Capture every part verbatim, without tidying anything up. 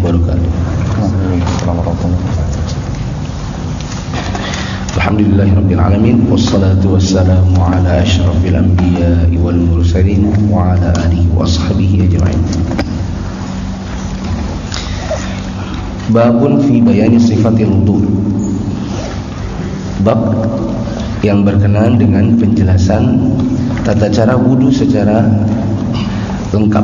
wabarakatuh. Alhamdulillahirabbil alamin wassalatu wassalamu ala asyrafil anbiya'i wal mursalin wa ala alihi washabihi ajma'in. Babun fi bayani sifatil wudu. Bab yang berkenaan dengan penjelasan tata cara wudu secara lengkap.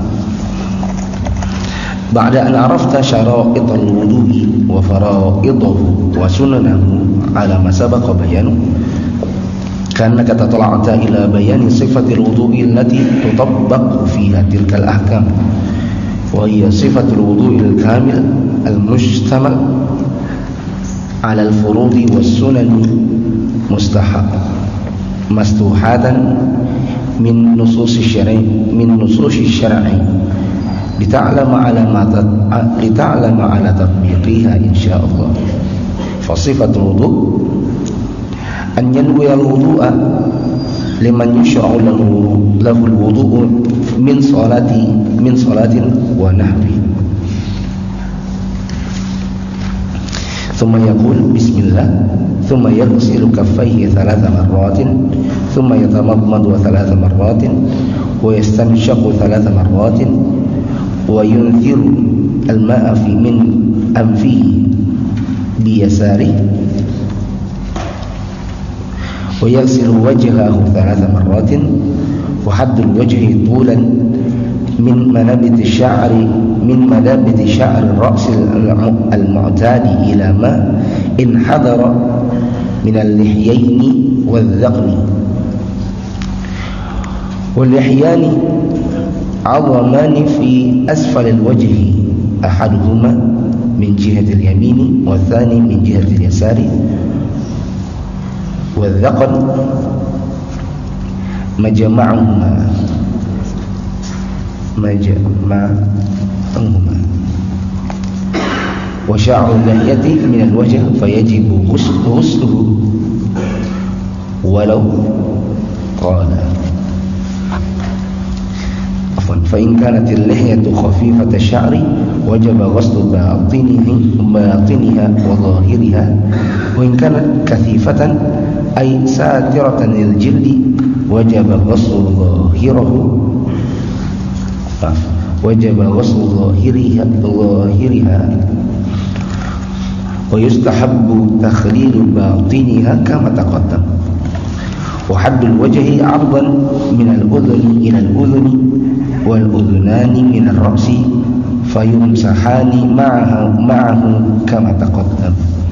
Ba'da an arafta syara'ital wudu'i wa fara'idahu wa sunanahu ala ma sabaqa bayanu, kannaka tatala'ta ila bayani sifatil wudu'i allati tutabbaqu fiha tilkal ahkam, wa hiya sifatul wudu'il kamil al-mushtamal ala al-furudi was sunani mustahab mastuhatan min nususi syar'i min nususi syar'i lita'lama ala ma lita'lama ala tatbiqiha insyaallah. Fa sifatul wudu an yanwi al-wudu'a liman yushra'u lahu lahu al-wudu'u min salati min salatin wa nahwi. Thumma yaqul bismillah, thumma yaghsilu kaffayhi thalatha marratin, thumma yatamadmadu thalatha marratin, wa yastanshaqu thalatha marratin, wa yunziru al-ma'a fi min anfihi bi yasarihi, wa yaghsilu wajhahu thalatha marratin, wa haddu al-wajhi tulan min manabit ash-sha'ri min manabit sha'r ar-ra's al-mu'tadi ila ma in hadara min al-lihyayn wal-dhaqni wal-lihyani 'azamani fi asfal al-wajhi, ahaduhuma min jihati al-yamini wa thani min jihati al-yasari, wal-dhaqn majma'uhuma majma'uhuma wa sya'ru al-lihyati min al-wajh fayajibu ghusluhu walau qala afwan fa in kanat al-lihyatu khafifata ash-sha'ri wajaba ghuslu batinihi batiniha wa dhahiriha, wa in kanat kathifatan ay satiratan lil-jildi wajaba ghuslu dhahirahu wajaba ghuslu dhahiriha dhahiriha wa yustahabbu takhlilu batiniha kama taqaddam, wa haddul wajhi 'ardan min al-udhuni ila al-udhuni wal udhunani min ar-ra'si fayumsahani ma'ahu ma'ahu kama taqaddam.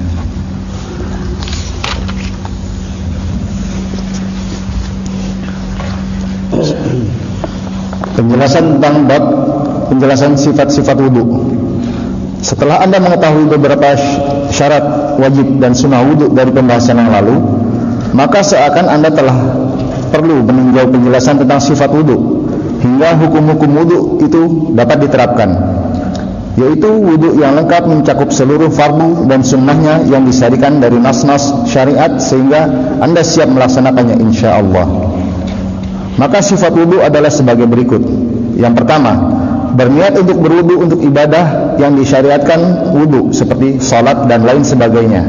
Penjelasan tentang bab penjelasan sifat-sifat wudu. Setelah Anda mengetahui beberapa syarat wajib dan sunnah wudu dari pembahasan yang lalu, maka seakan Anda telah perlu meninjau penjelasan tentang sifat wudu hingga hukum-hukum wudu itu dapat diterapkan, yaitu wudu yang lengkap mencakup seluruh fardu dan sunnahnya yang disyariatkan dari nas-nas syariat sehingga Anda siap melaksanakannya insyaallah. Maka sifat wudu adalah sebagai berikut. Yang pertama, berniat untuk berwudu untuk ibadah yang disyariatkan wudu seperti salat dan lain sebagainya.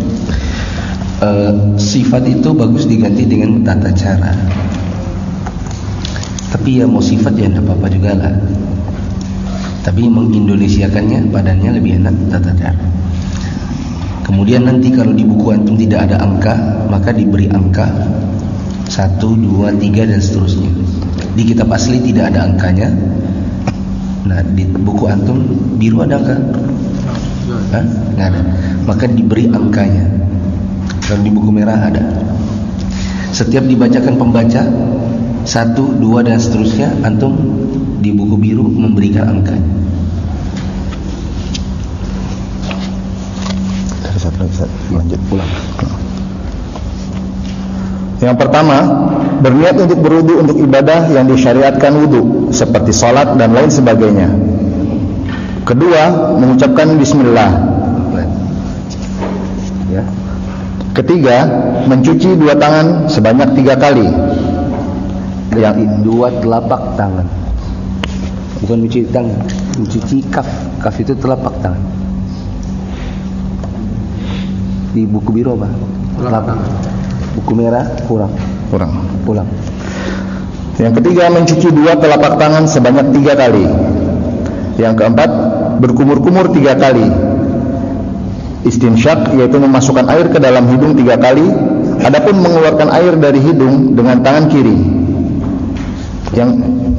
Uh, sifat itu bagus diganti dengan tata cara. Tapi ya mau sifat ya tidak apa-apa juga lah. Tapi mengindonesiakannya badannya lebih enak tata cara. Kemudian nanti kalau di buku antum tidak ada angka, maka diberi angka satu, dua, tiga dan seterusnya. Di kitab asli tidak ada angkanya. Nah di buku antum biru ada angka? Hah? Nggak ada. Maka diberi angkanya. Kalau di buku merah ada. Setiap dibacakan pembaca satu, dua dan seterusnya, antum di buku biru memberikan angkanya. Lanjut pulang. Yang pertama, berniat untuk berwudu untuk ibadah yang disyariatkan wudu seperti salat dan lain sebagainya. Kedua, mengucapkan bismillah. Ya. Ketiga, mencuci dua tangan sebanyak tiga kali. Yang dua telapak tangan. Bukan mencuci tangan, mencuci kaf Kaf itu telapak tangan. Di buku biru apa? Telapak. Buku merah kurang. Kurang. Pulang. Yang ketiga, mencuci dua telapak tangan sebanyak tiga kali. Yang keempat, berkumur-kumur tiga kali. Istinsyak, yaitu memasukkan air ke dalam hidung tiga kali. Adapun mengeluarkan air dari hidung dengan tangan kiri. Yang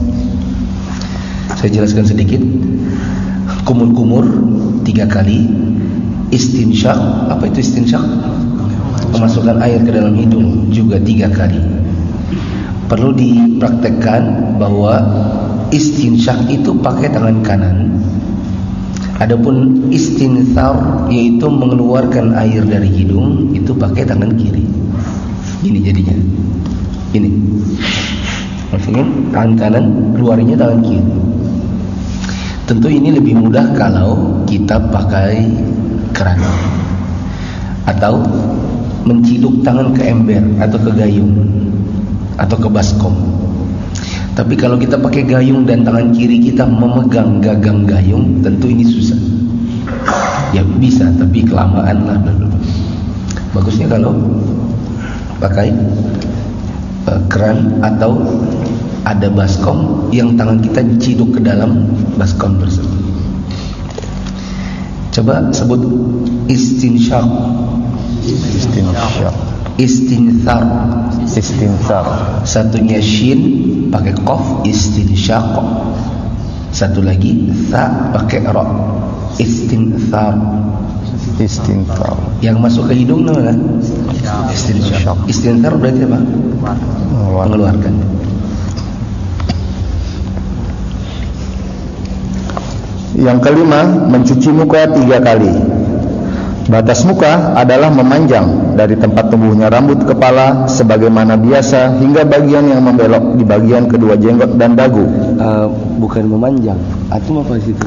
saya jelaskan sedikit. Kumur-kumur tiga kali. Istinsyak, apa itu istinsyak? Memasukkan air ke dalam hidung juga tiga kali. Perlu dipraktekkan bahwa istinsyak itu pakai tangan kanan. Adapun istinthar, yaitu mengeluarkan air dari hidung, itu pakai tangan kiri. Ini jadinya. Ini. Maksudnya tangan kanan, keluarnya tangan kiri. Tentu ini lebih mudah kalau kita pakai keran atau menciduk tangan ke ember atau ke gayung atau ke baskom. Tapi kalau kita pakai gayung dan tangan kiri kita memegang gagang gayung, tentu ini susah. Ya bisa, tapi kelamaan lah. Bagusnya kalau pakai uh, keran atau ada baskom yang tangan kita diciduk ke dalam baskom tersebut. Coba sebut istinsyak. Istinsyak. Istinthar. Istinthar. Satunya shin pakai qaf, istinsyak. Satu lagi tha pakai ra, istinthar. Istinthar. Yang masuk ke hidung namanya istinsyak. Istinthar berarti apa? Mengeluarkan. Yang kelima, mencuci muka tiga kali. Batas muka adalah memanjang dari tempat tumbuhnya rambut kepala sebagaimana biasa hingga bagian yang membelok di bagian kedua jenggot dan dagu. Uh, bukan memanjang. Atau apa situ?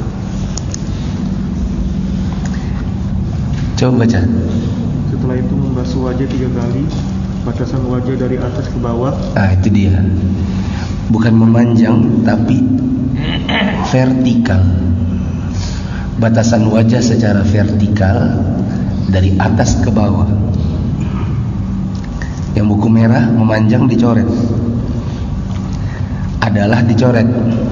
Coba baca. Setelah itu membasuh wajah tiga kali, batasan wajah dari atas ke bawah. Ah, itu dia. Bukan memanjang tapi vertikal. Batasan wajah secara vertikal dari atas ke bawah. Yang buku merah memanjang dicoret. Adalah dicoret.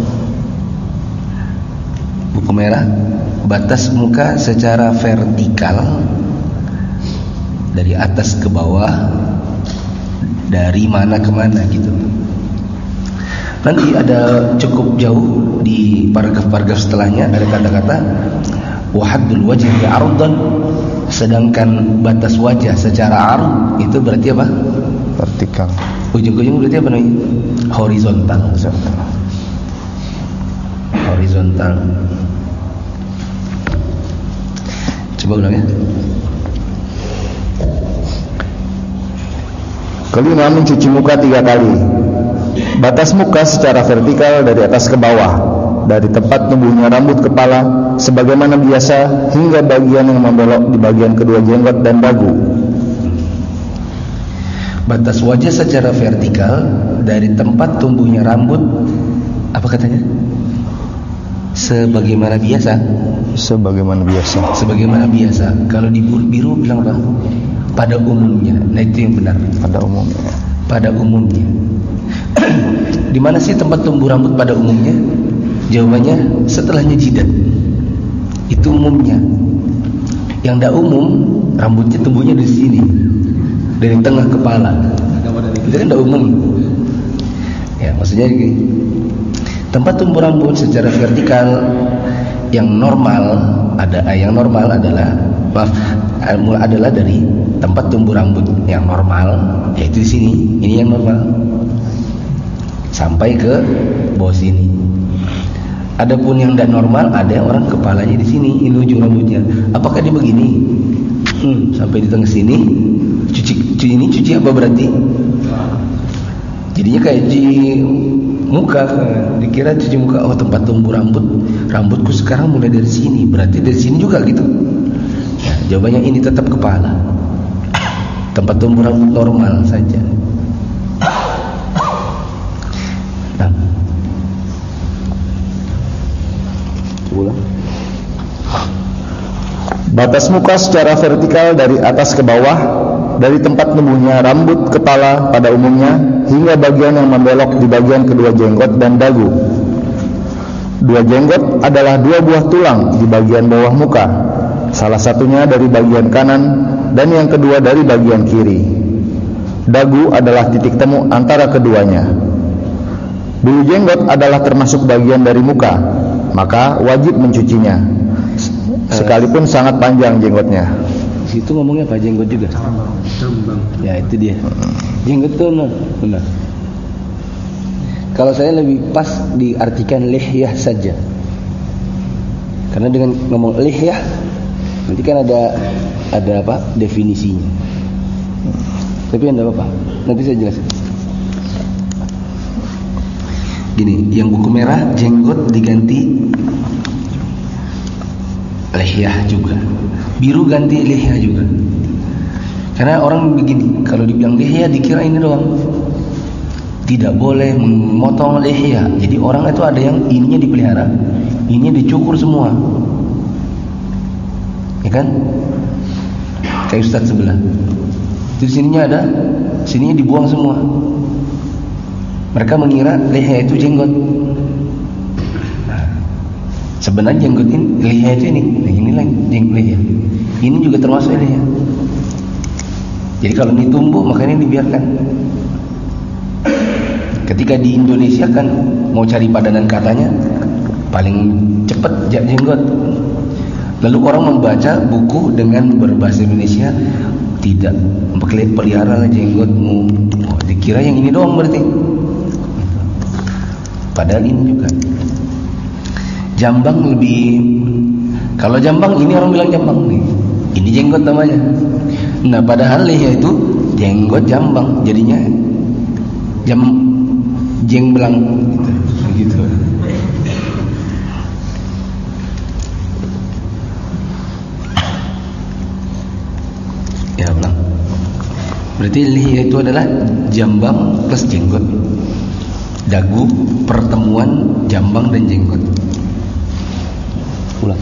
Buku merah batas muka secara vertikal dari atas ke bawah, dari mana ke mana gitu. Nanti ada cukup jauh di paragraf-paragraf setelahnya ada kata-kata wahaddul wajhi ardan, sedangkan batas wajah secara ard itu berarti apa? Vertikal. Ujung-ujung berarti apa namanya? Horizontal. Horizontal. Coba ulang ya. Kelima, mencuci muka tiga kali. Batas muka secara vertikal dari atas ke bawah, dari tempat tumbuhnya rambut kepala sebagaimana biasa hingga bagian yang membelok di bagian kedua jenggot dan dagu. Batas wajah secara vertikal dari tempat tumbuhnya rambut, apa katanya? Sebagaimana biasa. Sebagaimana biasa. Sebagaimana biasa. Kalau di buku biru bilang apa? Pada umumnya. Nah itu yang benar. Pada umumnya. Pada umumnya. Di mana sih tempat tumbuh rambut pada umumnya? Jawabannya setelahnya jidat. Itu umumnya. Yang tidak umum, rambutnya tumbuhnya di sini, dari tengah kepala. Itu kan tidak umum. Ya, maksudnya gini. Tempat tumbuh rambut secara vertikal yang normal ada yang normal adalah maaf adalah dari tempat tumbuh rambut yang normal, yaitu di sini. Ini yang normal. Sampai ke bawah sini. Adapun yang tidak normal, ada yang orang kepalanya di sini, ini ujung rambutnya. Apakah dia begini? Hmm, sampai di tengah sini. Cuci, cuci ini cuci apa berarti? Jadinya kayak cuci muka. Dikira cuci muka. Oh, tempat tumbuh rambut. Rambutku sekarang mulai dari sini. Berarti dari sini juga gitu. Ya, jawabannya ini tetap kepala. Tempat tumbuh rambut normal saja. Ulang. Batas muka secara vertikal dari atas ke bawah, dari tempat tumbuhnya rambut kepala pada umumnya hingga bagian yang membelok di bagian kedua jenggot dan dagu. Dua jenggot adalah dua buah tulang di bagian bawah muka, salah satunya dari bagian kanan dan yang kedua dari bagian kiri. Dagu adalah titik temu antara keduanya. Bulu jenggot adalah termasuk bagian dari muka, maka wajib mencucinya, sekalipun sangat panjang jenggotnya. Di situ ngomongnya apa? Jenggot juga? Jambang. Ya itu dia. Jenggot tuh benar. benar. Kalau saya lebih pas diartikan lihyah saja. Karena dengan ngomong lihyah nanti kan ada ada apa? Definisinya. Tapi enggak apa-apa. Nanti saya jelasin. Gini, yang buku merah jenggot diganti lihyah juga, biru ganti lihyah juga. Karena orang begini, kalau dibilang lihyah dikira ini doang. Tidak boleh memotong lihyah. Jadi orang itu ada yang ininya dipelihara, ininya dicukur semua, ya kan? Kayak Ustadz sebelah. Di sininya ada, sininya dibuang semua. Mereka mengira lihyah itu jenggot. Sebenarnya jenggot ini, lihyah itu ini, nah inilah jenggot lihyah. Ini juga termasuk lihyah. Jadi kalau ini tumbuh, makanya dibiarkan. Ketika di Indonesia kan mau cari padanan katanya, paling cepat jenggot. Lalu orang membaca buku dengan berbahasa Indonesia, tidak pelihara jenggotmu. Oh, dikira yang ini doang berarti. Padahal ini juga. Jambang lebih, kalau jambang ini orang bilang jambang nih, ini jenggot namanya. Nah padahal lihyah itu jenggot jambang, jadinya jam jengbelang gitu, gitu. Ya belang. Berarti lihyah itu adalah jambang plus jenggot, dagu pertemuan jambang dan jenggot. Ulang.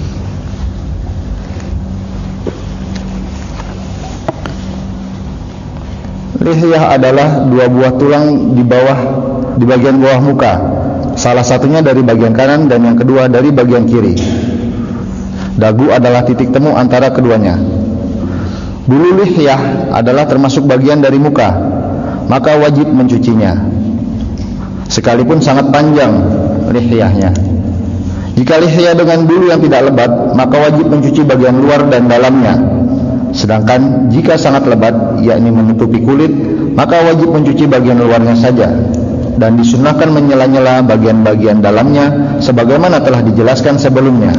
Lihyah adalah dua buah tulang di bawah, di bagian bawah muka, salah satunya dari bagian kanan dan yang kedua dari bagian kiri. Dagu adalah titik temu antara keduanya. Bulu lihyah adalah termasuk bagian dari muka, maka wajib mencucinya, sekalipun sangat panjang lihyahnya. Jika lihyah dengan bulu yang tidak lebat, maka wajib mencuci bagian luar dan dalamnya. Sedangkan jika sangat lebat, yakni menutupi kulit, maka wajib mencuci bagian luarnya saja, dan disunnahkan menyela-nyela bagian-bagian dalamnya sebagaimana telah dijelaskan sebelumnya.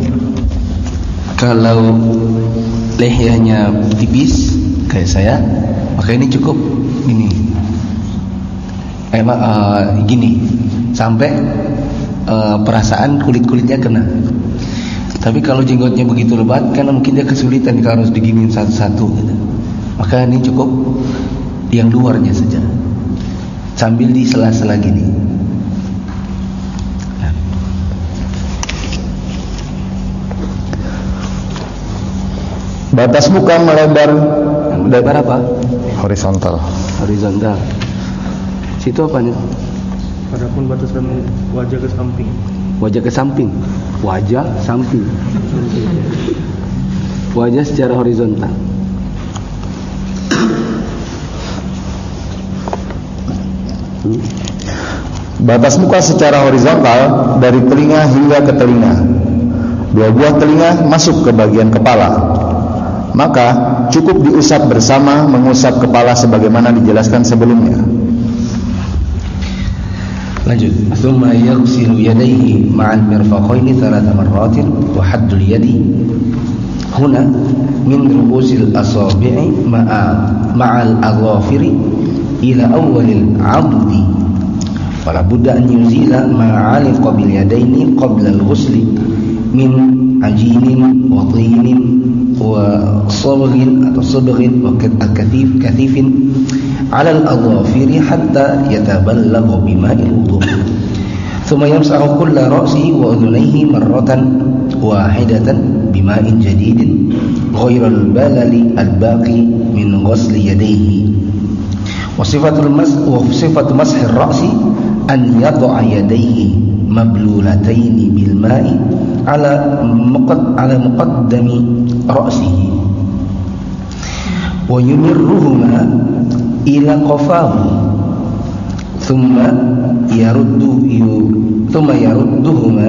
Kalau lihyahnya tipis kayak saya, maka ini cukup ini. Eh, uh, gini sampai uh, perasaan kulit-kulitnya kena. Tapi kalau jenggotnya begitu lebat, karena mungkin dia kesulitan kalau harus diginiin satu-satu gitu. Maka ini cukup yang luarnya saja, sambil di sela-sela gini. Ya. Batas muka melebar. Melebar apa? Horizontal. Horizontal. Situ apanya? Adapun batasan wajah ke samping. Wajah ke samping. Wajah samping. Wajah secara horizontal. Hmm. Batas muka secara horizontal dari telinga hingga ke telinga. Dua buah telinga masuk ke bagian kepala. Maka cukup diusap bersama mengusap kepala sebagaimana dijelaskan sebelumnya. Lanjut. Tsumma yaghsilu yadayhi ma'al mirfaqaini thalatha marratin wa haddul yadi huna min ru'usil asabi'i ma'a ma'al adhafiri ila awwalil 'addi. Fala budda an yuzila ma 'aliqa bil yadaini qabla al-ghusli min ajinin wa tinin wa sabghin atau sabghin wa katif katifin على الأظافر حتى يتبلغ بماء الوضوء ثم يمسح كل رأسه وأذنيه مرة واحدة bima'in jadidin ghairal balali al-baqi min ghusli yadayhi. Wa sifatul mas wa sifatu mashir ra'si an yad'a yadayhi mablulataini bil ma'i ala muqad ala muqaddami ra'sihi wa yumirruhuma ila qafahu thumma yaruddu thumma yarudduhuma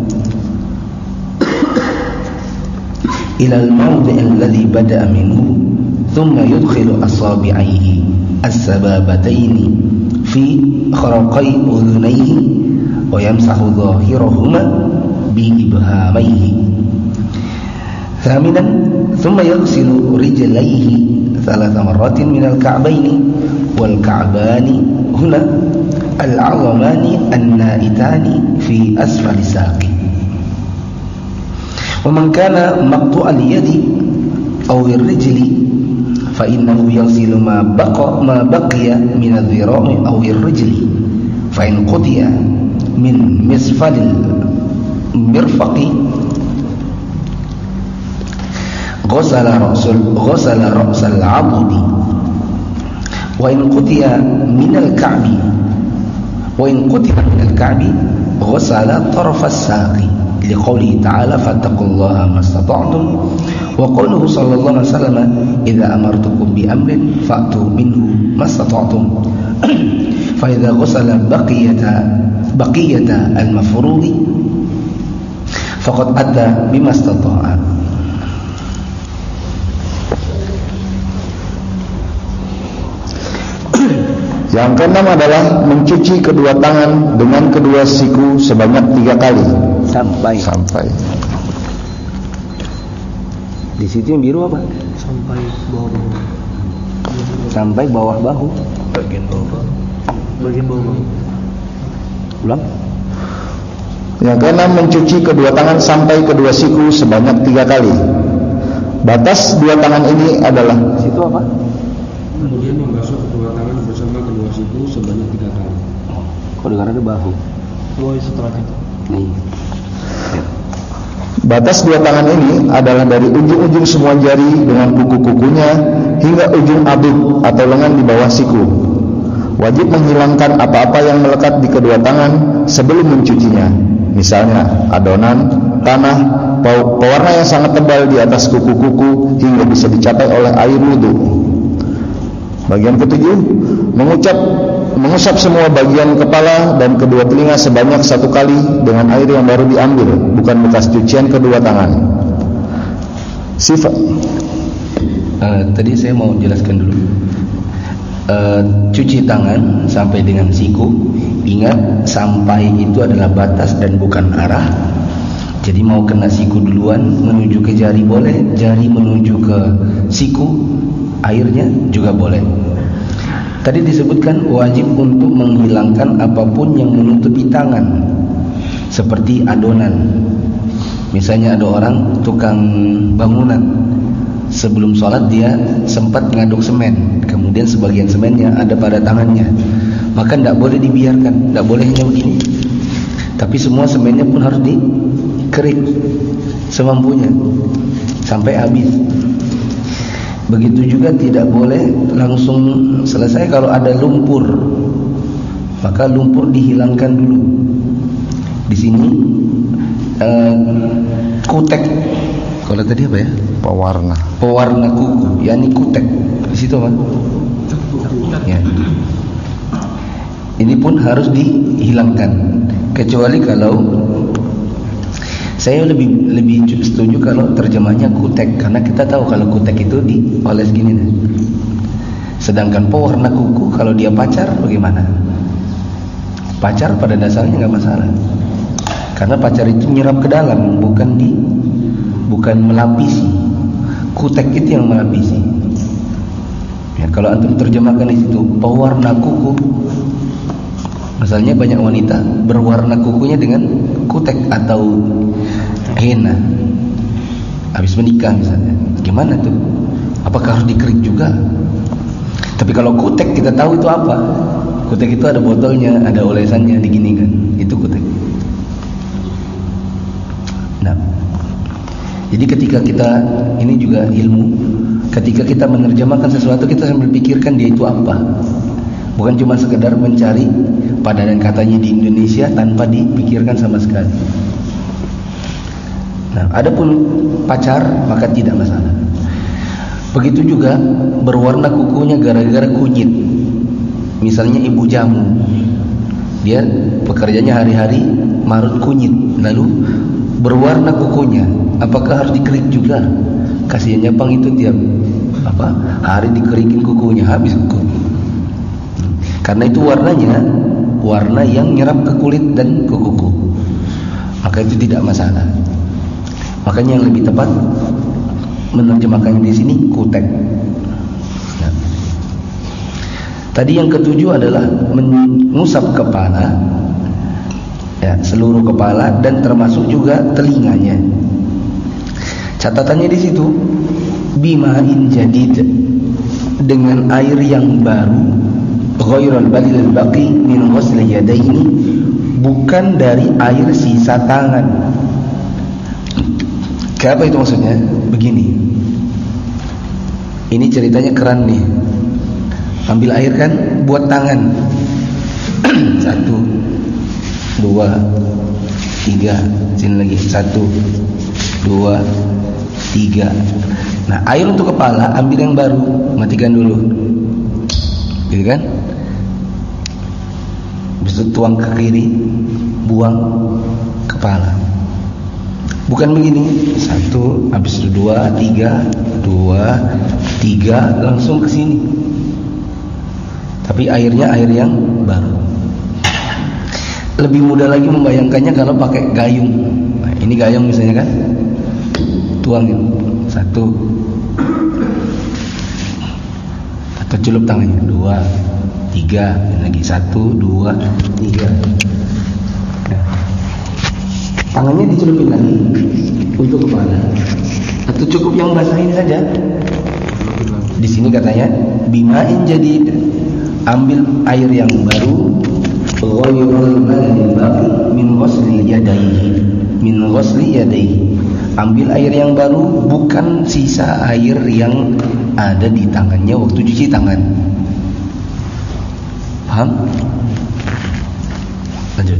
ila al-mawdi' alladhi bada'a minhu thumma yudkhilu asabi'aihi as-sababataini fi kharaqai udhunayhi wa yamsahu dhahirahuma bi ibhamaihi. Thaminan thumma yaghsilu rijlaihi thalatha marratin min al-ka'baini wal ka'bani huna al-'azamani an-na'itani fi asfali saqi. Wa man kana maqtu'al yadi aw ar-rijli fa innahu yaghsilu ma baqa ma baqiya min adh-dhira'i aw ar-rijli fa in qutiya min misfalil mirfaqi ghasala rasul ghasala ra'sal 'abdi wa in qutiya min al-ka'bi wa in qutiya min al-ka'bi ghasala taraf as-saqi liqoulihi ta'ala fattaqullaha mastata'tum wa qawluhu sallallahu alaihi wasallam idza amartukum bi amrin fa'tu minhu mastata'tum fa idza ghasala baqiyata baqiyata al-mafruḍi faqad adda bima istata'a. Yang keenam adalah mencuci kedua tangan dengan kedua siku sebanyak tiga kali sampai sampai di situ yang biru apa? Sampai bawah bahu. Sampai bawah bahu. Bagian bawah bahu. Bagian bawah bahu. Ulang. Yang keenam mencuci kedua tangan sampai kedua siku sebanyak tiga kali. Batas dua tangan ini adalah situ apa? Kemudian membasuh kedua tangan bersama kedua siku sebanyak tiga kali. Kok dengar ada bahu? Oh, setelah itu. Nih. Batas dua tangan ini adalah dari ujung-ujung semua jari dengan kuku-kukunya hingga ujung abib atau lengan di bawah siku. Wajib menghilangkan apa-apa yang melekat di kedua tangan sebelum mencucinya. Misalnya adonan, tanah, pewarna yang sangat tebal di atas kuku-kuku hingga bisa dicapai oleh air wudhu. Bagian ketujuh, mengucap mengusap semua bagian kepala dan kedua telinga sebanyak satu kali dengan air yang baru diambil, bukan bekas cucian kedua tangan. Sifat. Uh, tadi saya mau jelaskan dulu. Uh, cuci tangan sampai dengan siku. Ingat, sampai itu adalah batas dan bukan arah. Jadi mau kena siku duluan menuju ke jari boleh, jari menuju ke siku, airnya juga boleh. Tadi disebutkan wajib untuk menghilangkan apapun yang menutupi tangan, seperti adonan. Misalnya ada orang tukang bangunan, sebelum sholat dia sempat ngaduk semen, kemudian sebagian semennya ada pada tangannya, maka tidak boleh dibiarkan, tidak boleh hanya begini, tapi semua semennya pun harus dikerik semampunya sampai habis. Begitu juga tidak boleh langsung selesai kalau ada lumpur, maka lumpur dihilangkan dulu. Di sini uh, kutek, kalau tadi apa ya? Pewarna. Pewarna kuku, yakni kutek. Di situ apa? Ya. Ini pun harus dihilangkan, kecuali kalau saya lebih lebih setuju kalau terjemahnya kutek, karena kita tahu kalau kutek itu dioles gini nih. Sedangkan pewarna kuku kalau dia pacar bagaimana? Pacar pada dasarnya nggak masalah, karena pacar itu nyerap ke dalam, bukan di bukan melapisi. Kutek itu yang melapisi. Ya, kalau antum terjemahkan di situ pewarna kuku, misalnya banyak wanita berwarna kukunya dengan kutek atau henna habis menikah misalnya, gimana tuh? Apakah harus dikerik juga? Tapi kalau kutek kita tahu itu apa? Kutek itu ada botolnya, ada olesannya, diginikan, itu kutek. Nah, Jadi ketika kita, ini juga ilmu, ketika kita menerjemahkan sesuatu, kita sambil pikirkan dia itu apa. Bukan cuma sekedar mencari padanan katanya di Indonesia tanpa dipikirkan sama sekali. Nah, adapun pacar maka tidak masalah. Begitu juga berwarna kukunya gara-gara kunyit. Misalnya ibu jamu, dia pekerjaannya hari-hari marut kunyit, lalu berwarna kukunya, apakah harus dikerik juga? Kasihannya Bang itu tiap apa hari dikerikin kukunya, habis kuku. Karena itu warnanya warna yang nyerap ke kulit dan ke kuku, maka itu tidak masalah. Makanya yang lebih tepat menerjemahkannya di sini kutek. Nah. Tadi yang ketujuh adalah mengusap kepala, ya, seluruh kepala dan termasuk juga telinganya. Catatannya di situ bima'in jadid, dengan air yang baru, ghairul balil baqi min ghusl yadaini, bukan dari air sisa tangan. Apa itu maksudnya? Begini, ini ceritanya keran nih, ambil air kan buat tangan. Satu, dua, tiga, sini lagi, satu, dua, tiga. Nah, air untuk kepala ambil yang baru, matikan dulu, gitu kan? Habis itu tuang ke kiri, buang kepala. Bukan begini, satu, habis itu dua, tiga, dua, tiga, langsung ke sini. Tapi airnya air yang baru. Lebih mudah lagi membayangkannya kalau pakai gayung. Nah, ini gayung misalnya kan, tuangin, satu, atau celup tangannya, dua, tiga, lagi satu, dua, tiga. Tangannya dicelupin lagi untuk kepala, atau cukup yang basah ini saja. Di sini katanya bima'in jadid, ambil air yang baru, ghairul balil baqi min ghusli yadayhi, min ghusli yadayhi, ambil air yang baru, bukan sisa air yang ada di tangannya waktu cuci tangan. Paham? Lanjut.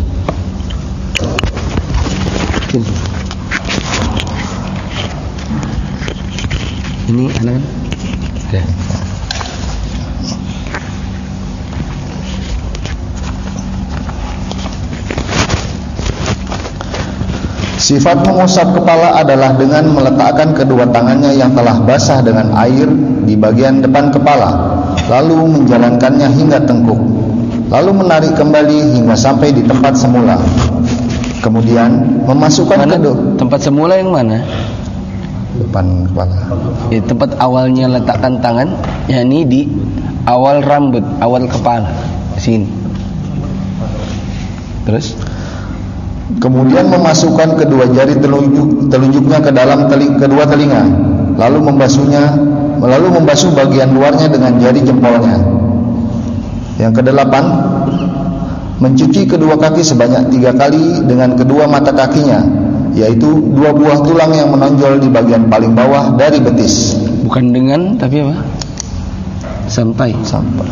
Ini anak kan? Oke. Sifat mengusap kepala adalah dengan meletakkan kedua tangannya yang telah basah dengan air di bagian depan kepala, lalu menjalankannya hingga tengkuk, lalu menarik kembali hingga sampai di tempat semula. Kemudian memasukkan mana, kedua tempat semula yang mana? Depan kepala. Ya, tempat awalnya letakkan tangan, yakni di awal rambut, awal kepala, sini. Terus? Kemudian memasukkan kedua jari telunjuk, telunjuknya ke dalam teling, kedua telinga, lalu membasuhnya, lalu membasuh bagian luarnya dengan jari jempolnya. Yang kedelapan, mencuci kedua kaki sebanyak tiga kali dengan kedua mata kakinya, yaitu dua buah tulang yang menonjol di bagian paling bawah dari betis. Bukan dengan, tapi apa? Sampai. Sampai.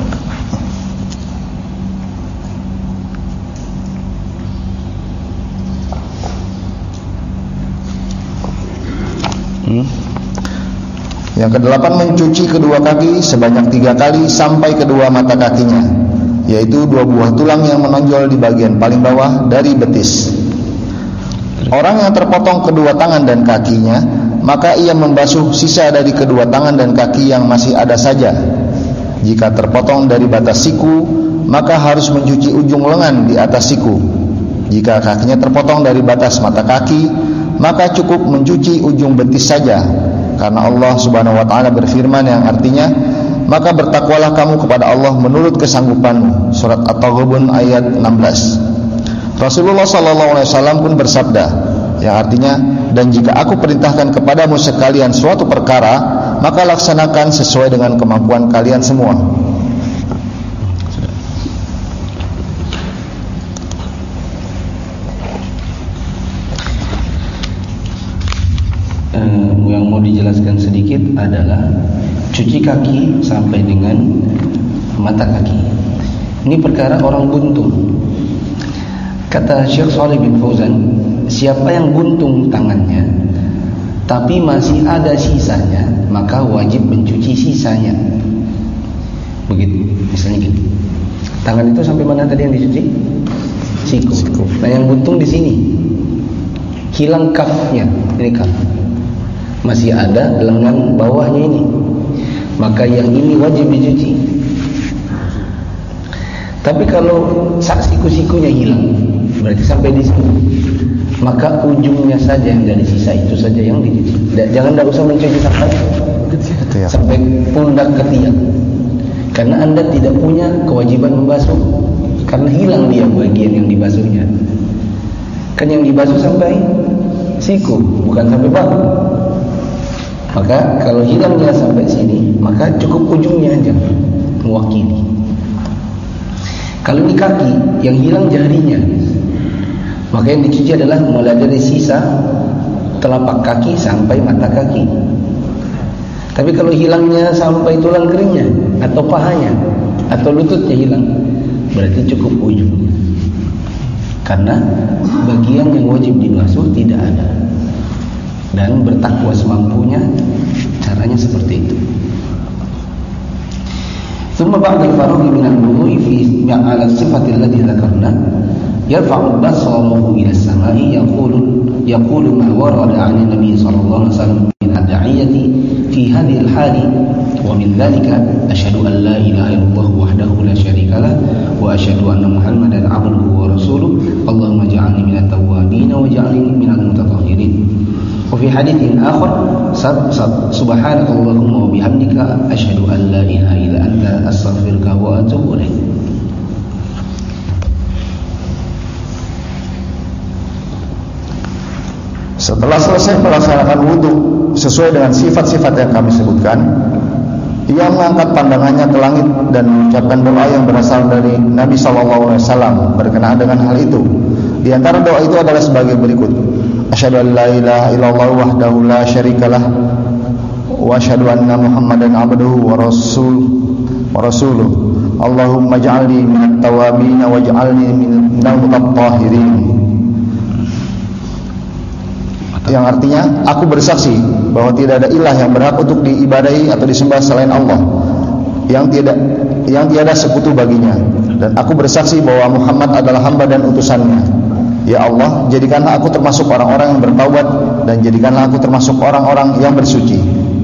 Hmm? Yang kedelapan, mencuci kedua kaki sebanyak tiga kali sampai kedua mata kakinya, yaitu dua buah tulang yang menonjol di bagian paling bawah dari betis. Orang yang terpotong kedua tangan dan kakinya, maka ia membasuh sisa dari kedua tangan dan kaki yang masih ada saja. Jika terpotong dari batas siku, maka harus mencuci ujung lengan di atas siku. Jika kakinya terpotong dari batas mata kaki, maka cukup mencuci ujung betis saja. Karena Allah Subhanahu wa taala berfirman yang artinya, maka bertakwalah kamu kepada Allah menurut kesanggupanmu. Surat At-Taghabun ayat enam belas. Rasulullah sallallahu alaihi wasallam pun bersabda, yang artinya, dan jika aku perintahkan kepadamu sekalian suatu perkara, maka laksanakan sesuai dengan kemampuan kalian semua. yang mau dijelaskan sedikit adalah cuci kaki sampai dengan mata kaki. Ini perkara orang buntung. Kata Syekh Shalih bin Fauzan, siapa yang buntung tangannya tapi masih ada sisanya, maka wajib mencuci sisanya. Begitu, misalnya gitu. Tangan itu sampai mana tadi yang dicuci? Siku. Siku. Nah, yang buntung di sini, hilang kafnya, ini kaf. Masih ada lengan bawahnya ini, maka yang ini wajib dicuci. Tapi kalau sak siku-sikunya hilang, berarti sampai di sini, maka ujungnya saja yang dari sisa itu saja yang dicuci. Jangan tidak usah mencuci sampai sampai pundak ketiak, karena anda tidak punya kewajiban membasuh, karena hilang dia bagian yang dibasuhnya. Kan yang dibasuh sampai siku, bukan sampai bahu. Maka kalau hilangnya sampai sini, maka cukup ujungnya aja mewakili. Kalau ini kaki, yang hilang jarinya, maka yang dicuci adalah mulai dari sisa telapak kaki sampai mata kaki. Tapi kalau hilangnya sampai tulang keringnya, atau pahanya, atau lututnya hilang, berarti cukup ujungnya. Karena bagian yang wajib dibasuh tidak ada. Dan bertakwa semampunya, caranya seperti itu. ثم بعد الفراغ من الوضوء في على الصفة التي ذكرنا يرفع بصره إلى السماء يقول يقول ما ورد عن النبي صلى الله عليه وسلم من الأدعية في هذه الحال ومن ذلك أشهد أن لا إله إلا الله وحده لا شريك له وأشهد أن محمدا عبده ورسوله اللهم اجعلني من التوابين واجعلني من المتطهرين. وفي حديث آخر سبحانك اللهم وبحمدك أشهد أن لا إله إلا أنت أستغفرك وأتوب إليك. Setelah selesai melaksanakan wudhu sesuai dengan sifat-sifat yang kami sebutkan, ia mengangkat pandangannya ke langit dan mengucapkan doa yang berasal dari Nabi shallallahu alaihi wasallam berkenaan dengan hal itu. Di antara doa itu adalah sebagai berikut: Asyhadu an la ilaha illallah wahdahu la syarikalah wa asyhadu anna Muhammadan abduhu wa rasul wa rasuluh. Allahumma ij'alni minat tawabin waj'alni minal mutatahhirin. Yang artinya, aku bersaksi bahwa tidak ada ilah yang berhak untuk diibadahi atau disembah selain Allah, yang tidak yang tiada sekutu baginya, dan aku bersaksi bahwa Muhammad adalah hamba dan utusannya. Ya Allah, jadikanlah aku termasuk orang-orang yang bertaubat, dan jadikanlah aku termasuk orang-orang yang bersuci.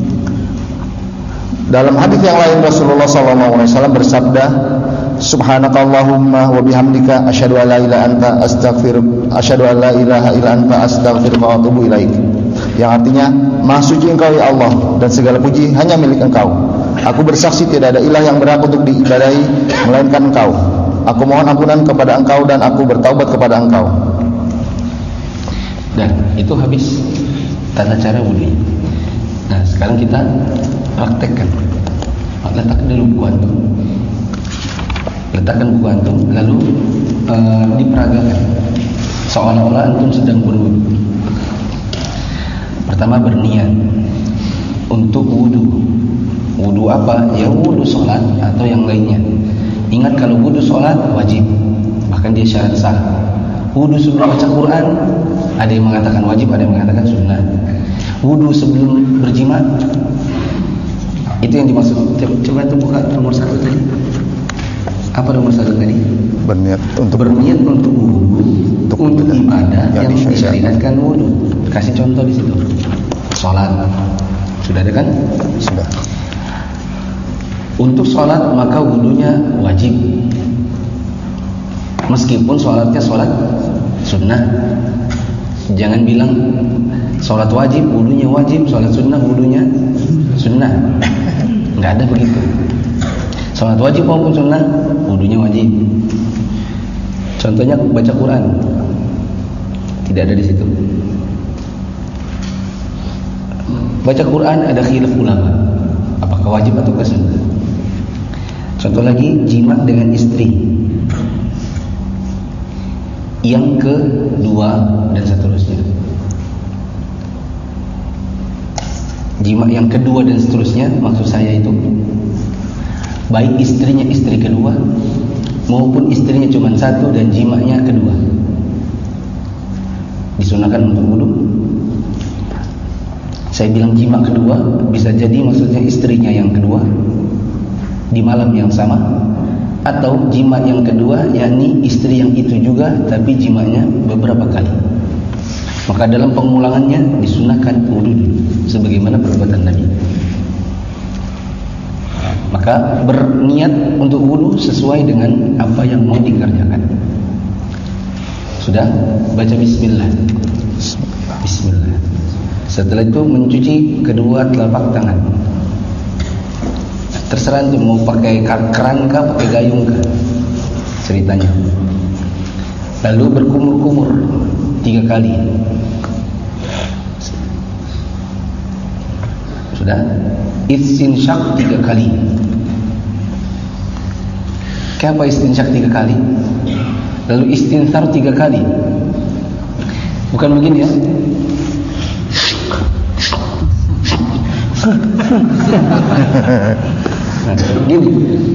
Dalam hadis yang lain Rasulullah shallallahu alaihi wasallam bersabda, Subhanakallahumma wa bihamdika asyhadu an la ilaha anta astaghfiruka asyhadu an la ilaha illa anta astaghfiruka wa atubu ilaik. Yang artinya, Maha suci Engkau ya Allah, dan segala puji hanya milik Engkau. Aku bersaksi tidak ada ilah yang berhak untuk diibadahi melainkan Engkau. Aku mohon ampunan kepada Engkau dan aku bertaubat kepada Engkau. Dan itu habis tata cara wudhu. Nah, sekarang kita praktekkan. Letakkan dulu buku antum. Letakkan buku antum, lalu uh, diperagakan seolah-olah antum sedang berwudhu. Pertama, berniat untuk wudhu. Wudhu apa? Ya wudhu sholat atau yang lainnya. Ingat, kalau wudhu sholat wajib, bahkan dia syarat sah. Wudhu sebelum baca Quran, ada yang mengatakan wajib, ada yang mengatakan sunnah. Wudhu sebelum berjima, itu yang dimaksud. Coba itu buka nomor satu tadi. Apa nomor satu tadi? Berniat untuk berniat untuk wudhu, untuk, untuk ibadah yang, yang disyariatkan wudhu. Kasih contoh di situ. Sholat, sudah ada kan? Sudah. Untuk sholat maka wudhunya wajib, meskipun sholatnya sholat sunnah. Jangan bilang sholat wajib wudhunya wajib, sholat sunnah wudhunya sunnah. Nggak ada begitu. Sholat wajib maupun sunnah wudhunya wajib. Contohnya baca Quran, tidak ada di situ. Baca Quran ada khilaf ulama, apakah wajib atau sunnah. Contoh lagi, jima dengan istri, yang kedua dan seterusnya. Jima yang kedua dan seterusnya, maksud saya itu baik istrinya istri kedua maupun istrinya cuma satu dan jimanya kedua, disunahkan untuk wudu. Saya bilang jima kedua bisa jadi maksudnya istrinya yang kedua di malam yang sama, atau jima yang kedua yakni istri yang itu juga tapi jimanya beberapa kali. Maka dalam pengulangannya disunahkan wudu dulu sebagaimana perbuatan Nabi. Maka berniat untuk wudu sesuai dengan apa yang mau dikerjakan. Sudah baca bismillah. Bismillah. Setelah itu mencuci kedua telapak tangan. Terserah itu mau pakai keran kah, pakai gayung kah, ceritanya. Lalu berkumur-kumur tiga kali. Sudah. Istinsyak tiga kali. Kenapa istinsyak tiga kali? Lalu istinsar tiga kali. Bukan begini ya. Nah, gini.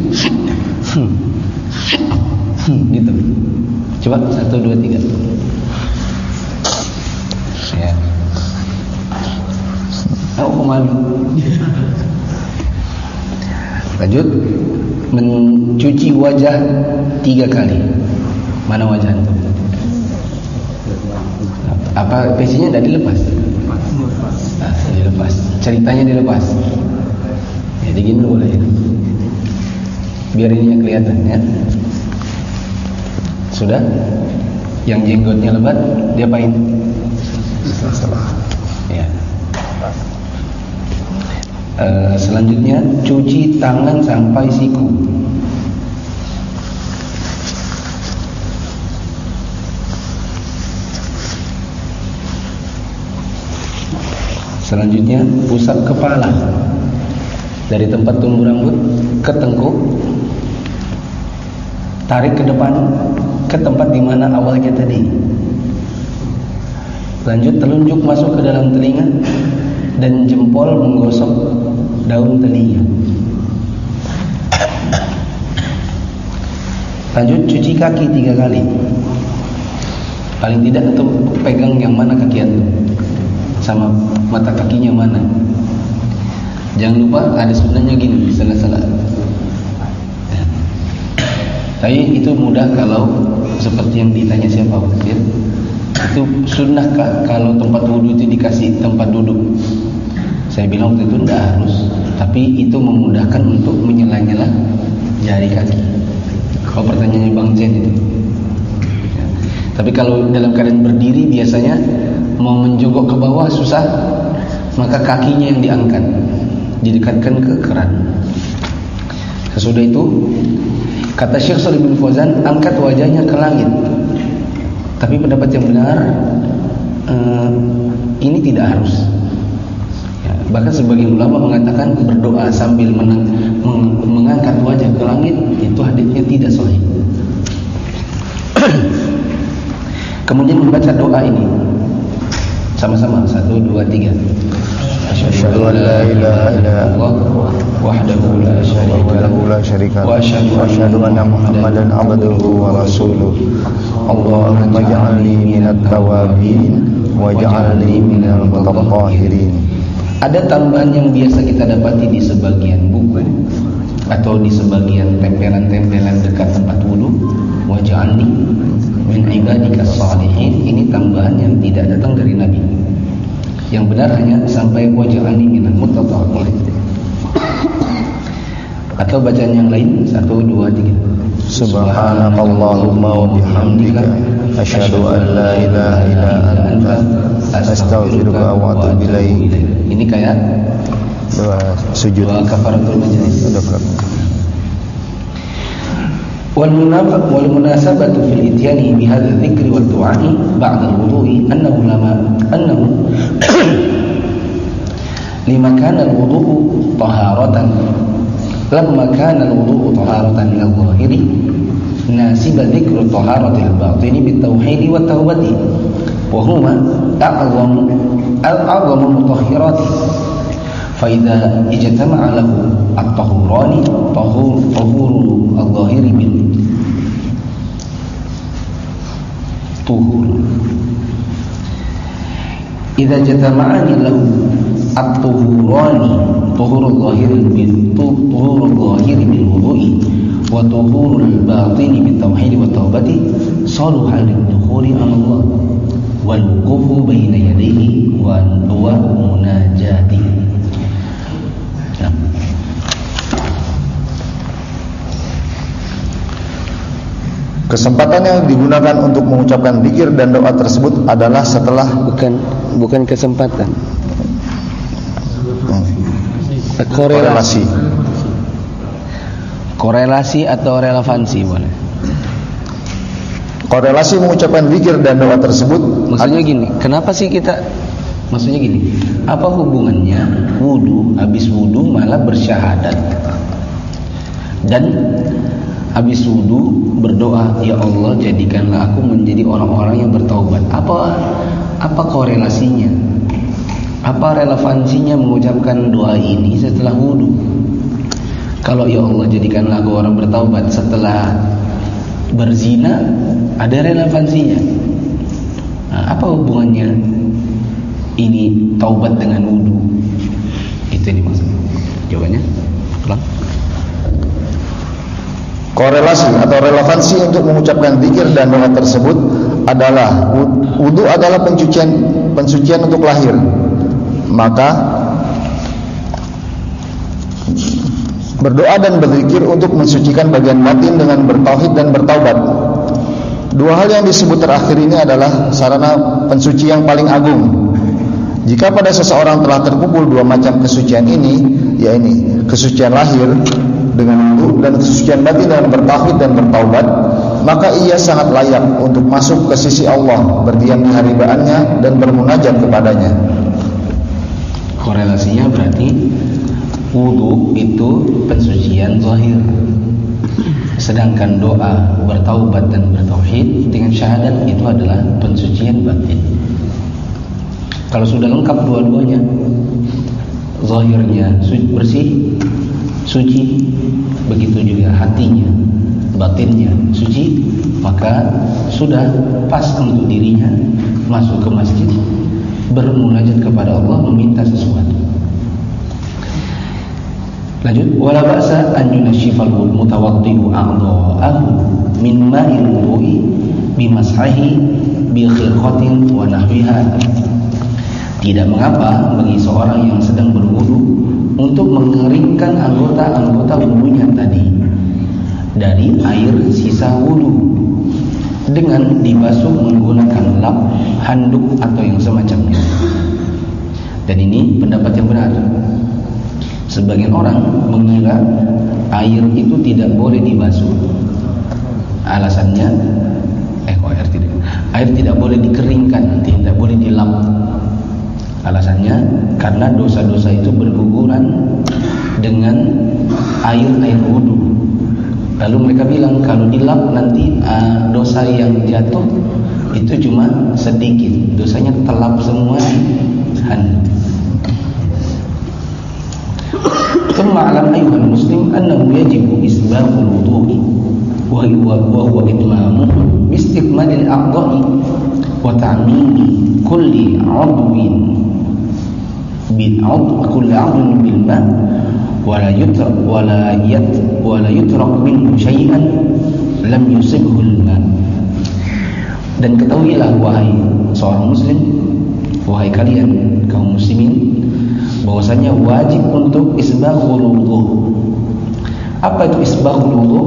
Gitu. Coba satu dua tiga. Ya. Aku malu. Lanjut, mencuci wajah tiga kali. Mana wajah itu? Apa pecinya tidak dilepas? Nah, dilepas. Ceritanya dilepas. Jadi gini boleh ya. Biar ini kelihatan ya. Sudah. Yang jenggotnya lebat, diapain? Ya. Uh, selanjutnya cuci tangan sampai siku. Selanjutnya usap kepala dari tempat tumbuh rambut ke tengkuk, tarik ke depan ke tempat di mana awalnya tadi. Lanjut telunjuk masuk ke dalam telinga dan jempol menggosok daun telinga. Lanjut cuci kaki tiga kali. Paling tidak itu pegang yang mana kaki antum sama mata kakinya mana. Jangan lupa ada sunnahnya gini di salah-salah. Tapi itu mudah kalau seperti yang ditanya siapa waktu itu. Itu sunnahkah kalau tempat wudhu itu dikasih tempat duduk? Saya bilang waktu itu tidak harus, tapi itu memudahkan untuk menyela-nyela jari kaki. Kalau pertanyaannya Bang Zen itu. Ya. Tapi kalau dalam keadaan berdiri biasanya mau menjogok ke bawah susah, maka kakinya yang diangkat, didekatkan ke keran. Sesudah itu kata Syekh Shalih bin Fauzan, angkat wajahnya ke langit. Tapi pendapat yang benar eh, ini tidak harus. Ya, bahkan sebagian ulama mengatakan berdoa sambil menang, meng, mengangkat wajah ke langit itu hadisnya tidak sahih. Kemudian membaca doa ini sama-sama satu dua tiga. Asyhadu an la ilaha illallah wahdahu la syarika lahu wa asyhadu anna Muhammadan abduhu wa rasuluh. Allahumma ja'alni minat tawabin waj'alni minal mutatahhirin. Ada tambahan yang biasa kita dapati di sebagian buku atau di sebagian tempelan-tempelan dekat tempat wudu, waj'alni min ibadikas salihin. Ini tambahan yang tidak datang dari Nabi. Yang benar hanya sampai waj'alni minal mutatahhirin. Atau bacaan yang lain satu dua tiga. Subhanakallahumma wa bihamdika asyhadu an la ilaha illa anta astaghfiruka wa atubu ilaik. Ini kayak doa sujud doa kafaratul majlis. Wal munasabah wal munasabatu fil ityani bi hadzal dzikri wad du'a'i ba'da al-wudu'i annahu lama annahu lima kana al-wudu'u taharatan lamma kana al-wudu'u taharatan lil zahiri nasiba dzikru taharatil batini bit tauhid wa taubati wa huma a'zamu al-a'zamu mutahhirati fa idza ijtama'a lahu at-tahurani tahur tahuru al-zahiri bil tuhur idza ijtama'ani lahu at-tuhurani tuhurul zahiri bil tuhurul zahiri bil wudu'i wa tuhurul batini bit tauhid wa taubati saluha lid-dukhuli 'ala Allah wal wuqufu baina yadayhi wa wa munajati. Kesempatan yang digunakan untuk mengucapkan zikir dan doa tersebut adalah setelah bukan bukan kesempatan. Hmm. Korelasi. Korelasi atau relevansi boleh. Korelasi mengucapkan zikir dan doa tersebut. Maksudnya gini, kenapa sih kita? Maksudnya gini, apa hubungannya wudu, habis wudu malah bersyahadat dan habis wudu berdoa, ya Allah jadikanlah aku menjadi orang-orang yang bertaubat. Apa apa korelasinya? Apa relevansinya mengucapkan doa ini setelah wudu? Kalau ya Allah jadikanlah aku orang bertaubat setelah berzina, ada relevansinya. Nah, apa hubungannya ini taubat dengan wudu? Itu yang dimaksud. Jawabannya? Ulang. Korelasi atau relevansi untuk mengucapkan zikir dan doa tersebut adalah wudu adalah pencucian pensucian untuk lahir. Maka berdoa dan berzikir untuk mensucikan bagian batin dengan bertauhid dan bertaubat. Dua hal yang disebut terakhir ini adalah sarana pensuci yang paling agung. Jika pada seseorang telah terkumpul dua macam kesucian ini, yaitu kesucian lahir dengan wudu dan kesucian batin dengan bertauhid dan bertaubat, maka ia sangat layak untuk masuk ke sisi Allah, berdiam di hadiratnya dan bermunajat kepadanya. Korelasinya berarti wudu itu pensucian zahir, sedangkan doa bertaubat dan bertauhid dengan syahadat itu adalah pensucian batin. Kalau sudah lengkap dua-duanya, zahirnya bersih, suci, begitu juga hatinya, batinnya suci, maka sudah pas untuk dirinya masuk ke masjid, bermunajat kepada Allah, meminta sesuatu. Lanjut, wala ba'sa an yunashifal mutawaddi'u a'dha'ahu min ma'il wudu'i bimashahi bi khirqatin wa nahwiha. Tidak mengapa bagi seorang yang sedang berwudu untuk mengeringkan anggota-anggota wudunya tadi dari air sisa wudu dengan dibasuh menggunakan lap, handuk atau yang semacamnya. Dan ini pendapat yang benar. Sebagian orang mengira air itu tidak boleh dibasuh. Alasannya, eh kok air tidak? Air tidak boleh dikeringkan, tidak boleh dilap. Alasannya karena dosa-dosa itu berguguran dengan air-air wudu. Lalu mereka bilang kalau dilap nanti uh, dosa yang jatuh itu cuma sedikit, dosanya telap semua di handuk. Thumma alam ayyuhal muslim annahu yajibu isbaghul wudu'i wa huwa wa huwa itmamu bi istiqmalil a'dha'i wa ta'mimi kulli 'udwin bil 'udw kulli 'udwin bil ma' wa la yutrak wa la yat wa la yutrak minhu syai'an lam yusibhu al ma'. Dan ketahuilah wahai seorang muslim, wahai kalian kaum muslimin, bahwasanya wajib untuk isbaghul wudu. Apa itu isbaghul wudu?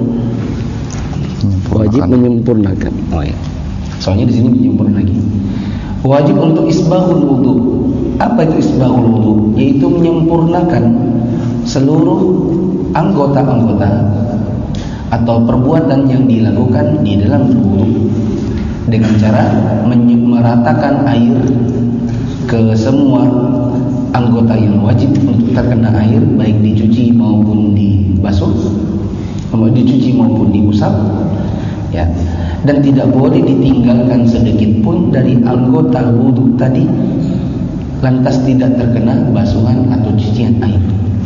Wajib menyempurnakan. Oh ya. Soalnya di sini menyempurnakan lagi. Wajib untuk isbaghul wudu. Apa itu isbaghul wudu? Yaitu menyempurnakan seluruh anggota-anggota atau perbuatan yang dilakukan di dalam wudu dengan cara meratakan air ke semua anggota yang wajib untuk terkena air, baik dicuci maupun dibasuh, dicuci maupun diusap, ya. Dan tidak boleh ditinggalkan sedikit pun dari anggota wudu tadi lantas tidak terkena basuhan atau cucian air.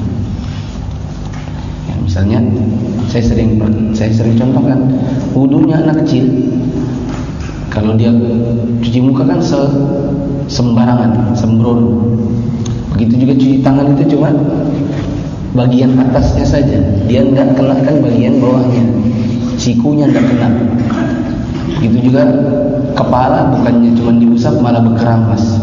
Ya, misalnya saya sering saya sering contohkan wudunya anak kecil, kalau dia cuci muka kan se sembarangan, sembrono. Begitu juga cuci tangan itu cuma bagian atasnya saja, dia tidak kena kan bagian bawahnya, sikunya tidak kena. Begitu juga kepala, bukannya cuma diusap malah berkeramas.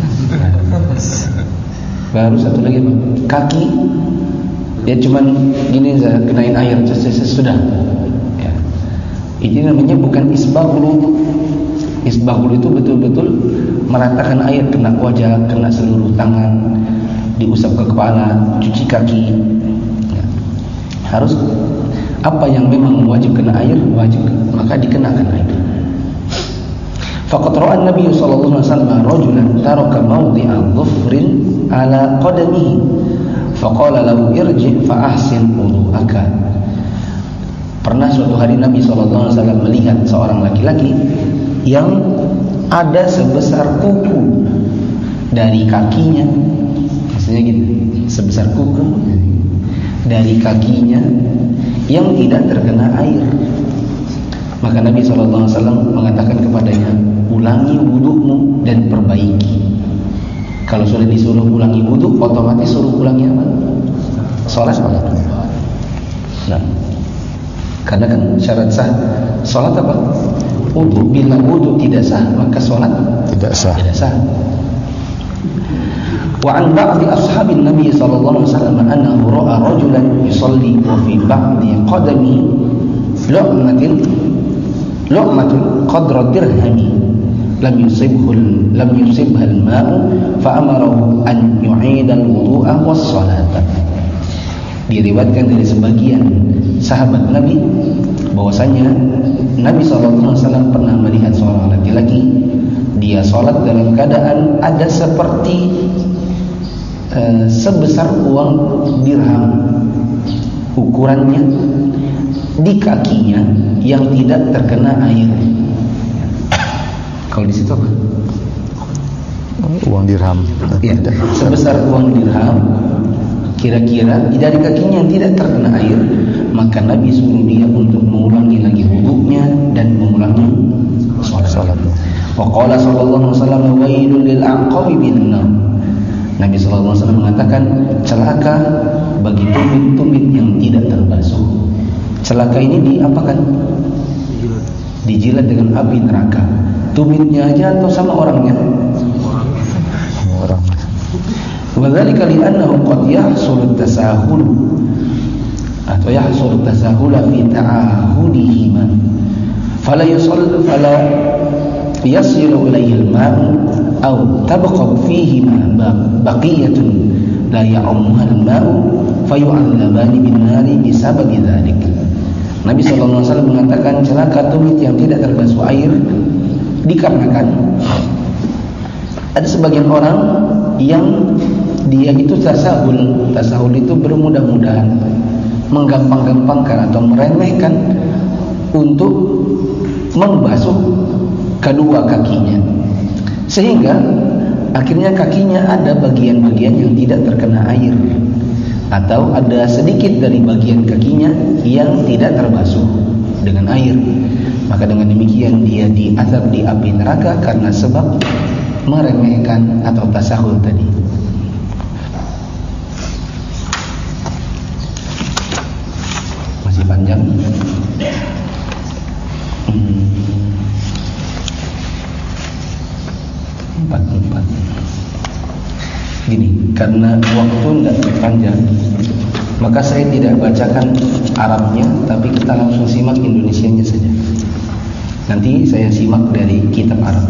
Baru satu lagi Pak, kaki ya cuman gini saja, kenain air sudah. Ya. Ini namanya bukan isbahul wudu. Isbahul itu betul-betul meratakan air, kena wajah, kena seluruh tangan, diusap ke kepala, cuci kaki. Ya. Harus apa yang memang wajib kena air, wajib maka dikenakan air. Faqad ra'a an-nabiy sallallahu alaihi wasallam rajulan taraka mawdi'a dhufrin ala qadamihi faqala lahu irji' fa ahsin wudu'aka. Pernah suatu hari Nabi sallallahu alaihi wasallam melihat seorang laki-laki yang ada sebesar kuku dari kakinya, maksudnya gitu, sebesar kuku dari kakinya yang tidak terkena air. Maka Nabi shallallahu alaihi wasallam mengatakan kepadanya, ulangi wudukmu dan perbaiki. Kalau sudah disuruh ulangi wuduk, otomatis suruh ulangi apa? Sholat. Nah, karena kan syarat sah sholat apa? Wuduk. Bila wuduk tidak sah, maka sholat tidak sah. Tidak sah. Wa an ba'di ashabin Nabi sallallahu alaihi wasallam annahu ra'a rajulan yusalli wa fi ba'di qadamihi lu'matin lu'matun qadra dirhami lam yusibhu lam yusibha al-ma'u fa amarahu an yu'ida al-wudu'a was-salata. Diriwayatkan dari sebagian sahabat Nabi bahwasanya Nabi sallallahu alaihi wasallam pernah melihat seorang laki-laki, dia salat dalam keadaan ada seperti uh, sebesar uang dirham ukurannya di kakinya yang tidak terkena air. Kalau di situ apa? Uang dirham. Ya, sebesar uang dirham kira-kira dari kakinya yang tidak terkena air, maka Nabi suruh dia untuk mengulangi lagi wuduknya dan mengulangi salatnya. Wa qala sallallahu alaihi wasallam wailul lil aqabi bin nar. Nabi sallallahu alaihi wasallam mengatakan celaka bagi tumit-tumit yang tidak terbasuh. Celaka ini diapakan? Dijilat dengan api neraka. Tumitnya aja atau sama orangnya? Orang. Wa dzalika li annahu qad yahsul at-tasahul atau yahsul at-tasahul fi ta'ahudihima fala yusalli fala yasilu ilayhi al-ma'u aw tabqa fihi ma baqiyatun la ya'ummuha al-ma'u fayu'adzabani bin-nari bisababi dzalik. Nabi sallallahu alaihi wasallam mengatakan celaka tumit yang tidak terbasuh air dikarenakan ada sebagian orang yang dia itu tasahul. Tasahul itu bermudah-mudahan, menggampang-gampangkan atau meremehkan untuk membasuh kedua kakinya, sehingga akhirnya kakinya ada bagian-bagian yang tidak terkena air, atau ada sedikit dari bagian kakinya yang tidak terbasuh dengan air. Maka dengan demikian dia diazab di api neraka karena sebab meremehkan atau tasahul tadi. Masih panjang. Hmm. Empat empat. Gini, karena waktu tidak panjang, maka saya tidak bacakan Arabnya, tapi kita langsung simak Indonesianya saja. Nanti saya simak dari kitab Arab.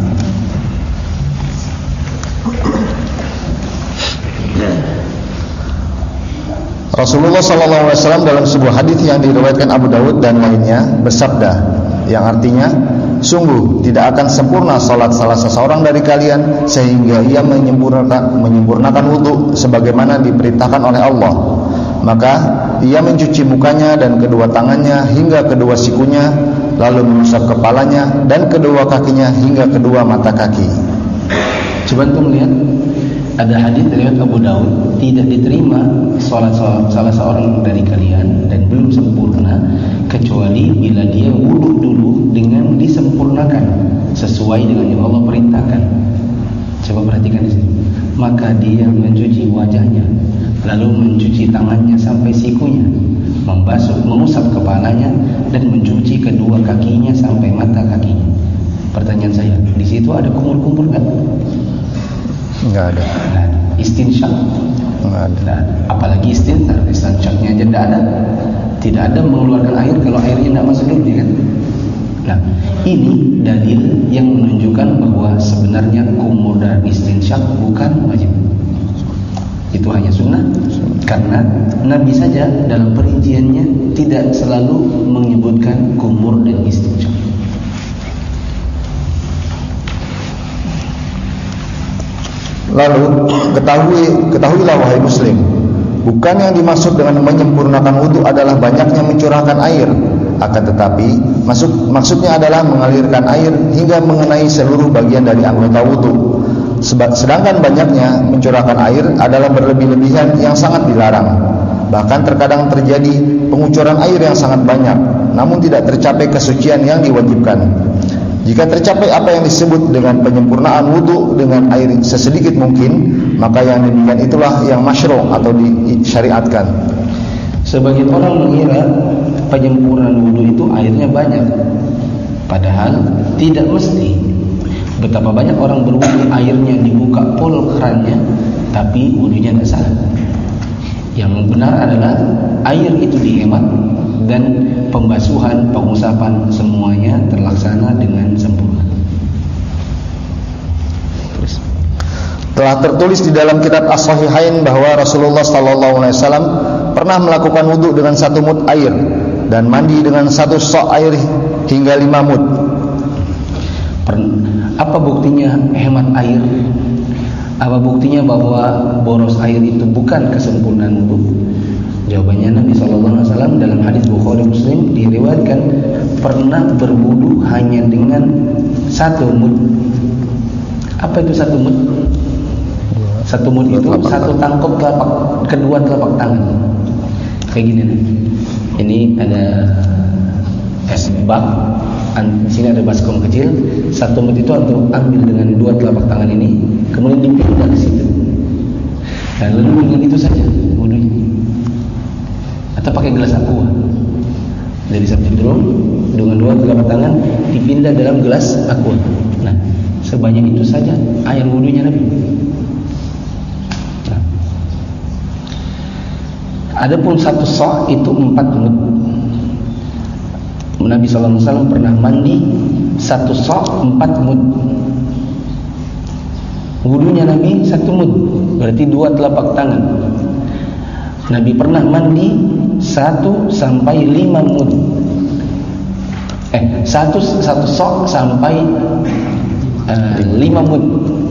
Rasulullah sallallahu alaihi wasallam dalam sebuah hadis yang diriwayatkan Abu Dawud dan lainnya bersabda, yang artinya, sungguh tidak akan sempurna salat salah seseorang dari kalian sehingga ia menyempurnakan, menyempurnakan wudu sebagaimana diperintahkan oleh Allah. Maka ia mencuci mukanya dan kedua tangannya hingga kedua sikunya, lalu mengusap kepalanya dan kedua kakinya hingga kedua mata kaki. Coba antum lihat Ada hadis riwayat Abu Daud, tidak diterima salat salah seorang dari kalian dan belum sempurna kecuali bila dia wudu dulu dengan disempurnakan sesuai dengan yang Allah perintahkan. Coba perhatikan di sini. Maka dia mencuci wajahnya, lalu mencuci tangannya sampai sikunya, membasuh, mengusap kepalanya dan mencuci kedua kakinya sampai mata kakinya. Pertanyaan saya, di situ ada kumur-kumur enggak? Enggak ada. Nah, istinsyak. Enggak ada. Nah, apalagi istinsyak, istinsyaknya aja enggak ada. Tidak ada mengeluarkan air kalau airnya enggak masuk dulu, ya kan? Nah, ini dalil yang menunjukkan bahwa sebenarnya kumur dan istinsyak bukan wajib. Itu hanya sunnah, karena Nabi saja dalam perinciannya tidak selalu menyebutkan kumur dan istinsyak. Lalu ketahui ketahuilah wahai muslim, bukan yang dimaksud dengan menyempurnakan wudu adalah banyaknya mencurahkan air, akan tetapi maksud maksudnya adalah mengalirkan air hingga mengenai seluruh bagian dari anggota wudu. Sedangkan banyaknya mencurahkan air adalah berlebih-lebihan yang sangat dilarang. Bahkan terkadang terjadi pengucuran air yang sangat banyak, namun tidak tercapai kesucian yang diwajibkan. Jika tercapai apa yang disebut dengan penyempurnaan wudu dengan air sesedikit mungkin, maka yang demikian itulah yang masyru' atau disyariatkan. Sebagian orang mengira penyempurnaan wudu itu airnya banyak, padahal tidak mesti. Betapa banyak orang berwudu airnya dibuka pol kerannya, tapi wudunya tidak sah. Yang benar adalah air itu dihemat dan pembasuhan, pengusapan semuanya terlaksana dengan sempurna. Terus. Telah tertulis di dalam kitab As-Sahihain bahwa Rasulullah sallallahu alaihi wasallam pernah melakukan wudu dengan satu mud air dan mandi dengan satu sok air hingga lima mud. Apa buktinya hemat air? Apa buktinya bahwa boros air itu bukan kesempurnaan wudu? Jawabannya Nabi sallallahu alaihi wasallam dalam hadis Bukhari Muslim diriwayatkan pernah berwudu hanya dengan satu mud. Apa itu satu mud? Satu mud itu satu tangkup telapak, kedua telapak tangan. Kayak gini nih. Ini ada es bak, di sini ada baskom kecil. Satu mud itu untuk ambil dengan dua telapak tangan ini, kemudian dipindah ke situ. Dan lalu dengan itu saja wudunya. Atau pakai gelas aqua. Dari satu drum dengan dua telapak tangan dipindah dalam gelas aqua. Nah, sebanyak itu saja air wudunya Nabi. Nah. Adapun satu sa' itu empat mud. Nabi sallallahu alaihi wasallam pernah mandi satu sa' empat mud. Wudunya Nabi satu mud, berarti dua telapak tangan. Nabi pernah mandi satu sampai lima mud. Eh, satu satu sok sampai uh, lima mud.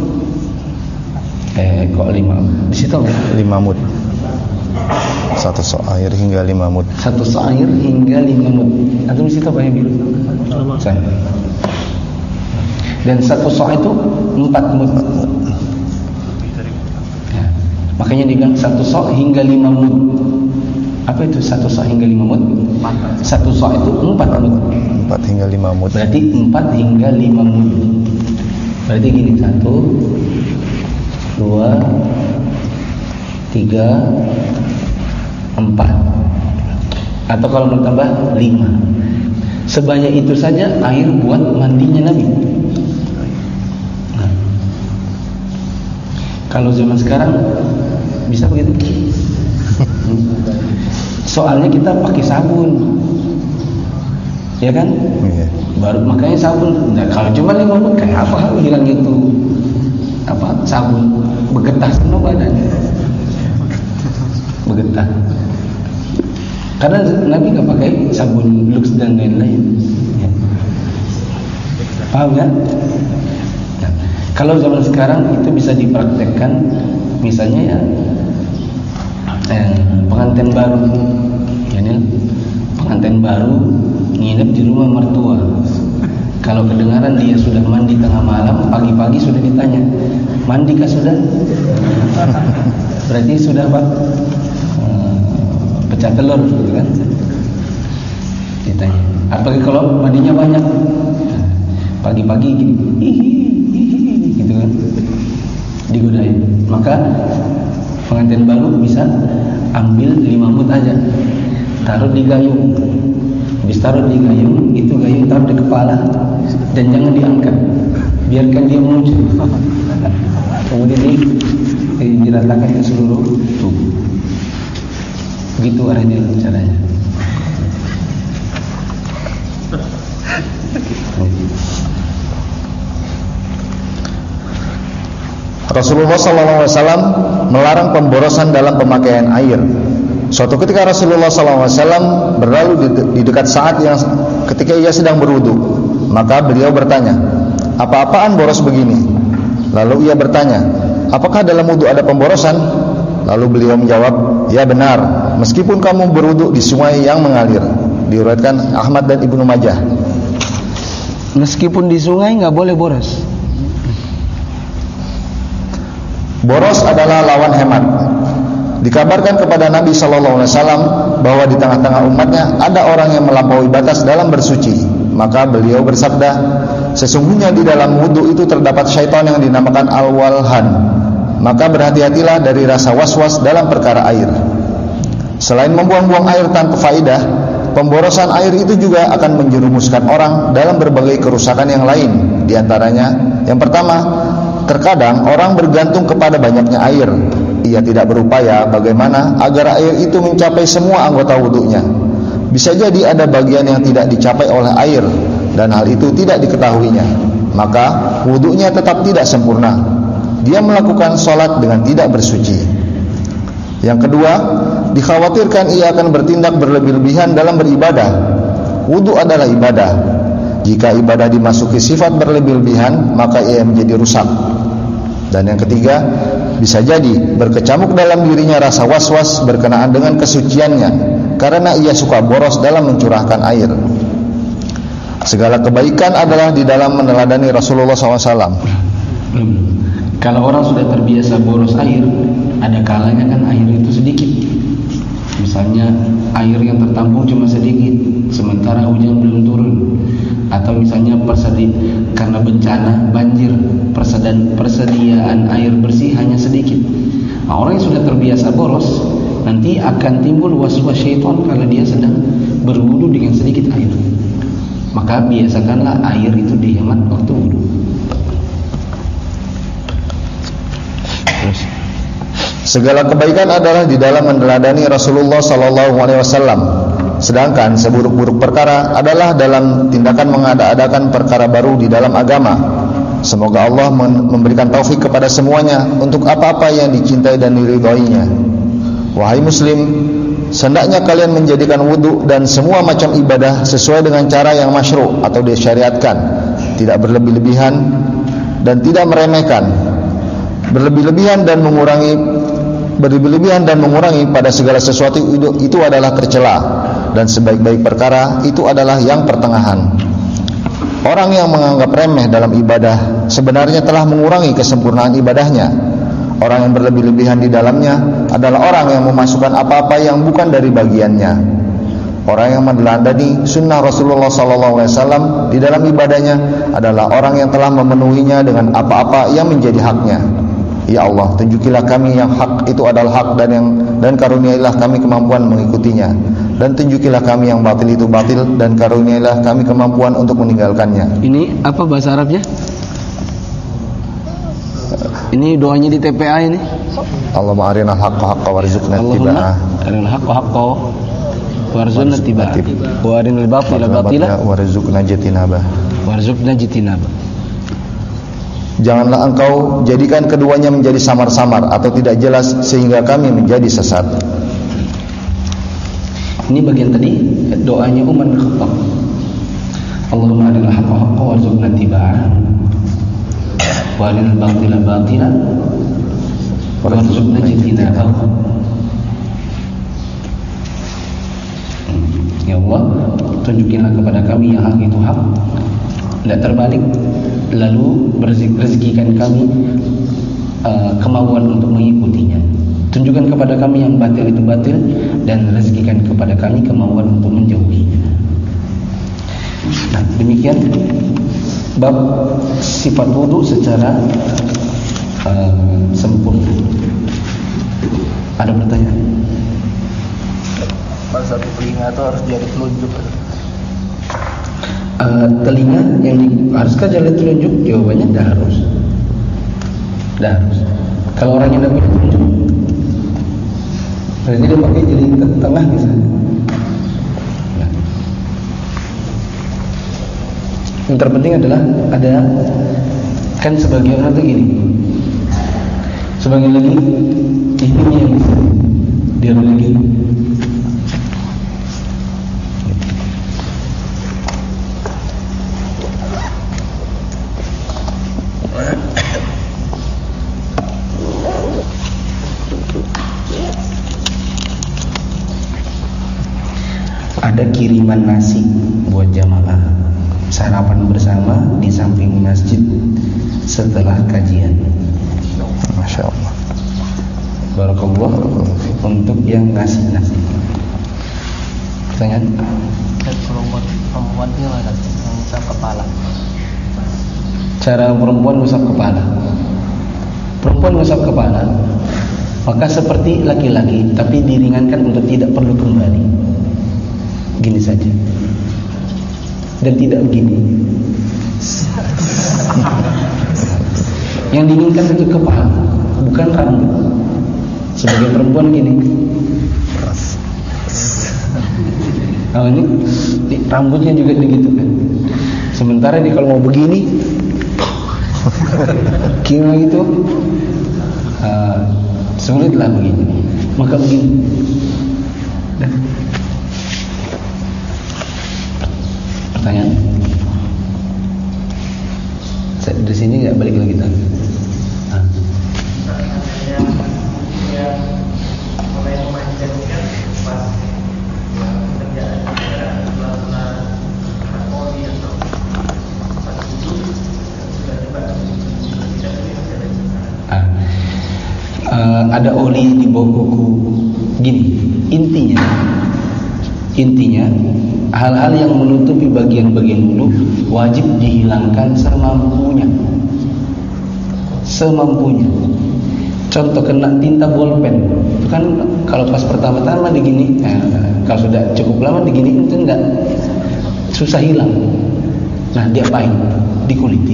Eh, kok lima? Di situ lima mud. Satu sok air hingga lima mud. Satu sok air hingga lima mud. Atau di situ apa yang biru? Sama. Dan satu sok itu empat mud. Ya. Makanya dibilang satu sok hingga lima mud. Apa itu satu sa' hingga lima mud? Satu sa' itu empat mud. Empat hingga lima mud. Berarti empat hingga lima mud. Berarti gini, satu, dua, tiga, empat. Atau kalau mau tambah lima. Sebanyak itu saja air buat mandinya Nabi. Nah. Kalau zaman sekarang bisa begitu? Soalnya kita pakai sabun, ya kan? Iya. Baru makanya sabun. Nah, kalau cuma lima menit kayak apa hilang itu apa sabun bergetah sama badan, bergetah. Karena Nabi nggak pakai sabun Lux dan lain-lain. Ya. Paham kan? Nah, kalau zaman sekarang itu bisa dipraktekkan, misalnya ya. Eh, pengantin baru, ya nih, pengantin baru nginep di rumah mertua. Kalau kedengaran dia sudah mandi tengah malam, pagi-pagi sudah ditanya, Mandi kah sudah? Berarti sudah Pak hmm, pecah telur gitu kan? Ditanya. Apalagi kalau mandinya banyak, pagi-pagi gini, hihi, hihi, gitu kan? Digodain. Maka pengantin baru bisa ambil lima mut aja, taruh di gayung. Habis taruh di gayung, itu gayung taruh di kepala dan jangan diangkat, biarkan dia muncul. Kemudian di, diratakan ke seluruh tubuh. Begitu arahnya caranya. Rasulullah shallallahu alaihi wasallam melarang pemborosan dalam pemakaian air. Suatu ketika Rasulullah shallallahu alaihi wasallam berlalu di, di dekat saat yang ketika ia sedang berwudu, maka beliau bertanya, apa-apaan boros begini? Lalu ia bertanya, apakah dalam wudu ada pemborosan? Lalu beliau menjawab, ya benar, meskipun kamu berwudu di sungai yang mengalir. Diriwayatkan Ahmad dan Ibnu Majah. Meskipun di sungai nggak boleh boros. Boros adalah lawan hemat. Dikabarkan kepada Nabi shallallahu alaihi wasallam bahwa di tengah-tengah umatnya ada orang yang melampaui batas dalam bersuci. Maka beliau bersabda, sesungguhnya di dalam wudu itu terdapat syaitan yang dinamakan al-walhan. Maka berhati-hatilah dari rasa was-was dalam perkara air. Selain membuang-buang air tanpa faedah, pemborosan air itu juga akan menjerumuskan orang dalam berbagai kerusakan yang lain. Di antaranya, yang pertama, terkadang orang bergantung kepada banyaknya air. Ia tidak berupaya bagaimana agar air itu mencapai semua anggota wudunya. Bisa jadi ada bagian yang tidak dicapai oleh air dan hal itu tidak diketahuinya. Maka wudunya tetap tidak sempurna. Dia melakukan sholat dengan tidak bersuci. Yang kedua, dikhawatirkan ia akan bertindak berlebih-lebihan dalam beribadah. Wudu adalah ibadah. Jika ibadah dimasuki sifat berlebih-lebihan, maka ia menjadi rusak. Dan yang ketiga, bisa jadi berkecamuk dalam dirinya rasa was-was berkenaan dengan kesuciannya, karena ia suka boros dalam mencurahkan air. Segala kebaikan adalah di dalam meneladani Rasulullah shallallahu alaihi wasallam. Hmm. Kalau orang sudah terbiasa boros air, ada kalanya kan air itu sedikit. Misalnya air yang tertampung cuma sedikit, sementara hujan belum turun. Atau misalnya persedi karena bencana banjir, persediaan, persediaan air bersih hanya sedikit. Nah, orang yang sudah terbiasa boros, nanti akan timbul was-was syaitan kalau dia sedang berwudu dengan sedikit air. Maka biasakanlah air itu dihemat waktu wudu. Segala kebaikan adalah di dalam meneladani Rasulullah sallallahu alaihi wasallam. Sedangkan seburuk-buruk perkara adalah dalam tindakan mengada-adakan perkara baru di dalam agama. Semoga Allah memberikan taufik kepada semuanya untuk apa-apa yang dicintai dan diridhoinya. Wahai muslim, hendaknya kalian menjadikan wudu dan semua macam ibadah sesuai dengan cara yang masyru' atau disyariatkan, tidak berlebih-lebihan dan tidak meremehkan. Berlebih-lebihan dan mengurangi berlebih-lebihan dan mengurangi pada segala sesuatu itu, itu adalah tercela. Dan sebaik-baik perkara itu adalah yang pertengahan. Orang yang menganggap remeh dalam ibadah sebenarnya telah mengurangi kesempurnaan ibadahnya. Orang yang berlebih-lebihan di dalamnya adalah orang yang memasukkan apa-apa yang bukan dari bagiannya. Orang yang meneladani sunnah Rasulullah sallallahu alaihi wasallam di dalam ibadahnya adalah orang yang telah memenuhinya dengan apa-apa yang menjadi haknya. Ya Allah, tunjukilah kami yang hak itu adalah hak dan yang dan karuniailah kami kemampuan mengikutinya. Dan tunjukilah kami yang batil itu batil dan karuniailah kami kemampuan untuk meninggalkannya. Ini apa bahasa Arabnya? Ini doanya di T P A ini. Allahumma arinal haqqa haqqa warzuqna ittiba'ah. Allahumma arinal haqqa haqqa warzuqna ittiba'ah. Wa arinal batila batila warzuqna jitinabah. Warzuqna jitinabah. Janganlah engkau jadikan keduanya menjadi samar-samar atau tidak jelas sehingga kami menjadi sesat. Ini bagian tadi doanya Umar bin Khattab. Allahumma arinal haqqa haqqa warzuqna ittiba'ah. Wa arinal batila batila warzuqna jitinabah. Ya Allah, tunjukilah kepada kami yang hak itu hak, tidak terbalik, lalu rezekikan kami uh, kemauan untuk mengikutinya. Tunjukkan kepada kami yang batil itu batil, dan rezekikan kepada kami kemauan untuk menjauhinya. Nah, demikian bab sifat wudu secara uh, sempurna. Ada pertanyaan? Masa telinga itu harus jadi telunjuk? Uh, telinga yang di, haruskah jadi telunjuk? Jawabannya tidak harus. Tidak harus. Kalau orang yang tidak punya telunjuk, berarti dia pakai jadi tengah misalnya. Nah. Yang terpenting adalah ada, kan sebagian orang tuh gini, sebagian lagi ini yang dia lagi. Ada kiriman nasi buat jamaah sarapan bersama di samping masjid setelah kajian. Masya Allah. Barakallah untuk yang ngasih nasi. Pertanyaan? Perempuan perempuan itu gimana? Mengusap kepala. Cara perempuan mengusap kepala. Perempuan mengusap kepala, maka seperti laki-laki, tapi diringankan untuk tidak perlu kembali. Gini saja. Dan tidak begini. Yang diinginkan itu kepala, bukan rambut. Sebagai perempuan gini. Nah, ini rambutnya juga begitu kan. Sementara dia kalau mau begini, kira gitu, uh, sulitlah begini. Maka begini. Dah. Pertanyaan? Saya dari sini nggak balik lagi tadi. Ah. Ah. Uh, ada oli di bawah kuku. Gini, intinya, intinya. Hal-hal yang menutupi bagian-bagian wudu wajib dihilangkan semampunya. Semampunya. Contoh kena tinta bolpen, itu kan kalau pas pertama-tama digini, eh, kalau sudah cukup lama digini itu enggak susah hilang. Nah, diapain? Dikuliti.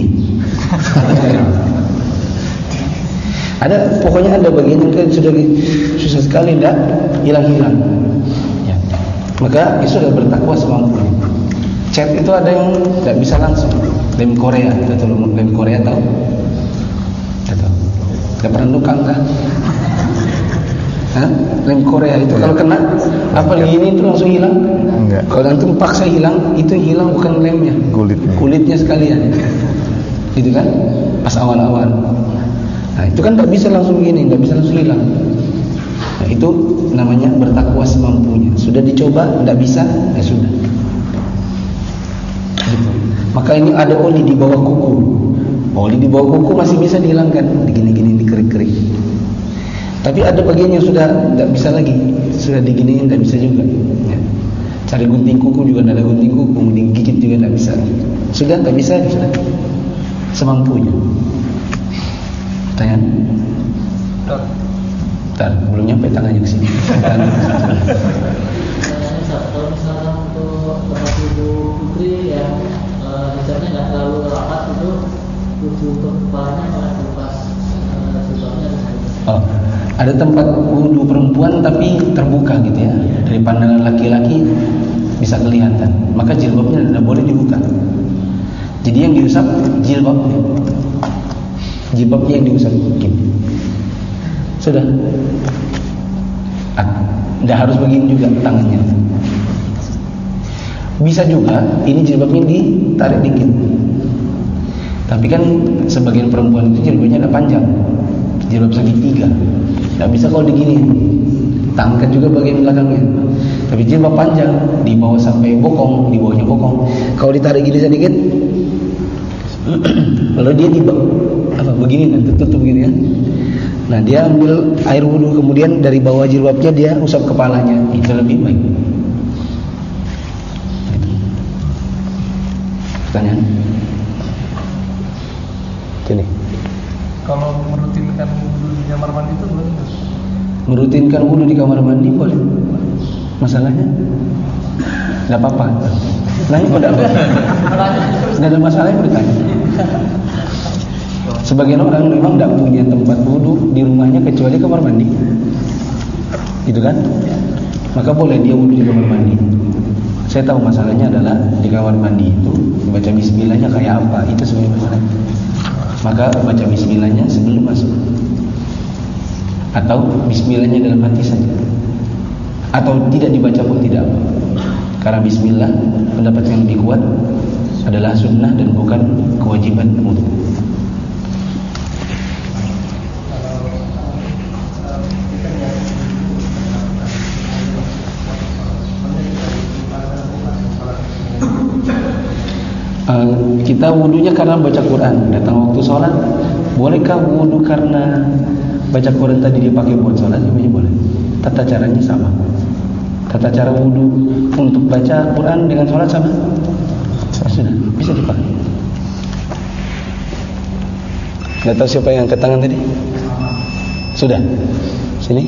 Ada, pokoknya ada bagian yang kan sudah susah sekali enggak hilang-hilang. Maka itu sudah bertakwa semampunya. Cat itu ada yang tidak bisa langsung. Lem Korea, atau lem Korea tahu? Tidak tahu. Tidak pernah nukang kah? Hah? Lem Korea itu kalau kena apa gini itu langsung hilang? Enggak. Kalau langsung paksa hilang, itu yang hilang bukan lemnya, kulitnya. Kulitnya sekalian. Gitu kan? Pas awal-awal. Nah, itu kan tidak bisa langsung gini, tidak bisa langsung hilang. Nah, itu namanya bertakwa semampunya. Sudah dicoba, tidak bisa, ya sudah. Gitu. Maka ini ada oli di bawah kuku. Oli di bawah kuku masih bisa dihilangkan, digini-gini, dikerik-kerik. Tapi ada bagian yang sudah tidak bisa lagi, sudah diginiin tidak bisa juga. Ya. Cari gunting kuku juga tidak ada gunting kuku, digigit juga tidak bisa. Sudah tidak bisa, sudah. Semampunya. Pertanyaan? Bentar, belum nyampe tangannya ke sini. Kalau misalkan untuk tempat wudhu putri yang misalnya nggak terlalu rapat itu wudhu untuk kepalanya malah lepas sebabnya. Oh, ada tempat wudhu perempuan tapi terbuka gitu ya, dari pandangan laki-laki bisa kelihatan. Maka jilbabnya tidak boleh dibuka. Jadi yang diusap jilbabnya, jilbabnya yang diusap. Gini. Sudah. Ah, tidak harus begini juga tangannya. Bisa juga ini jilbabnya ditarik dikit. Tapi kan sebagian perempuan itu jilbabnya ada panjang, jilbab segitiga. Tidak bisa kalau digini. Tangkat juga bagian belakangnya. Tapi jilbab panjang, di bawah sampai bokong, di bawahnya bokong. Kalau ditarik gini sedikit, lalu dia di bawah, apa begini nanti tutup begini ya. Nah dia ambil air wudhu kemudian dari bawah jilbabnya dia usap kepalanya, itu lebih baik. Pertanyaan? Ini. Kalau merutinkan wudhu di kamar mandi itu boleh nggak? Merutinkan wudhu di kamar mandi boleh. Masalahnya? Tidak apa-apa. Nah ini tidak apa-apa. Tidak ada masalah yang bertanya. Sebagian orang memang tidak punya tempat wudhu di rumahnya kecuali kamar mandi, gitu kan? Maka boleh dia wudhu di kamar mandi. Saya tahu masalahnya adalah di kamar mandi itu baca bismillahnya kayak apa, itu sebenarnya masalah. Maka baca bismillahnya sebelum masuk, atau bismillahnya dalam hati saja, atau tidak dibaca pun tidak apa. Karena bismillah pendapat yang lebih kuat adalah sunnah dan bukan kewajiban wudhu. Uh, kita wudunya karena baca Quran, datang waktu sholat, bolehkah wudu karena baca Quran tadi dipakai buat sholat? Ini boleh. Tata caranya sama. Tata cara wudu untuk baca Quran dengan sholat sama? Sudah, bisa dipakai. Nggak tahu siapa yang angkat tangan tadi? Sudah. Sini.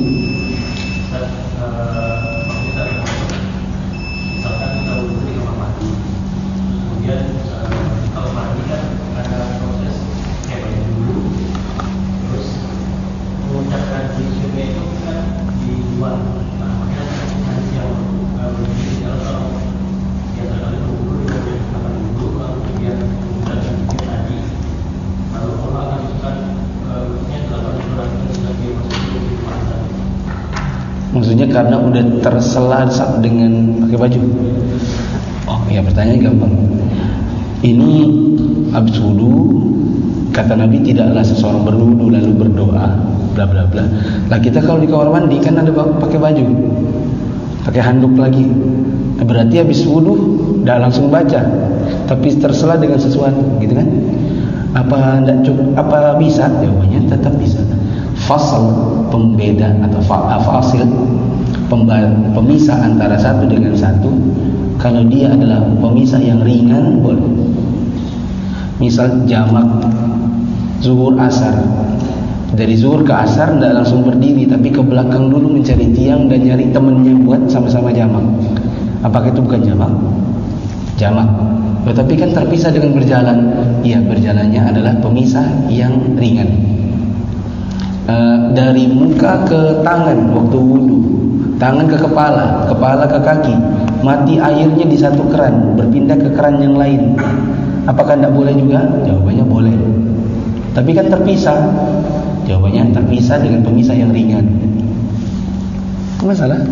Maksudnya karena udah tersela dengan pakai baju. Oh ya, pertanyaan gampang. Ini habis wudu, kata Nabi tidaklah seseorang berwudu lalu berdoa, bla bla bla. Lah kita kalau di kamar mandi kan ada pakai baju, pakai handuk lagi. Nah, berarti habis wudu dah langsung baca, tapi tersela dengan sesuatu, gitu kan? Apa enggak cukup? Apa bisa? Jawabannya tetap bisa. Fasal, pembeda atau fasil, pemisah antara satu dengan satu, kalau dia adalah pemisah yang ringan boleh. Misal jamak zuhur asar, dari zuhur ke asar tidak langsung berdiri, tapi ke belakang dulu mencari tiang dan nyari temannya buat sama-sama jamak. Apakah itu bukan jamak? Jamak. Tetapi kan terpisah dengan berjalan. Iya, berjalannya adalah pemisah yang ringan. Uh, dari muka ke tangan waktu wudu, tangan ke kepala, kepala ke kaki, mati airnya di satu keran, berpindah ke keran yang lain. Apakah tidak boleh juga? Jawabannya boleh. Tapi kan terpisah. Jawabannya terpisah dengan pemisah yang ringan. Masalah?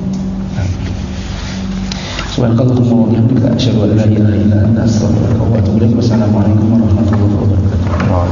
Subhanakallahumma wa bihamdika asyhadu an la ilaha illa anta astaghfiruka wa atubu ilaik. Wassalamualaikum warahmatullahi wabarakatuh.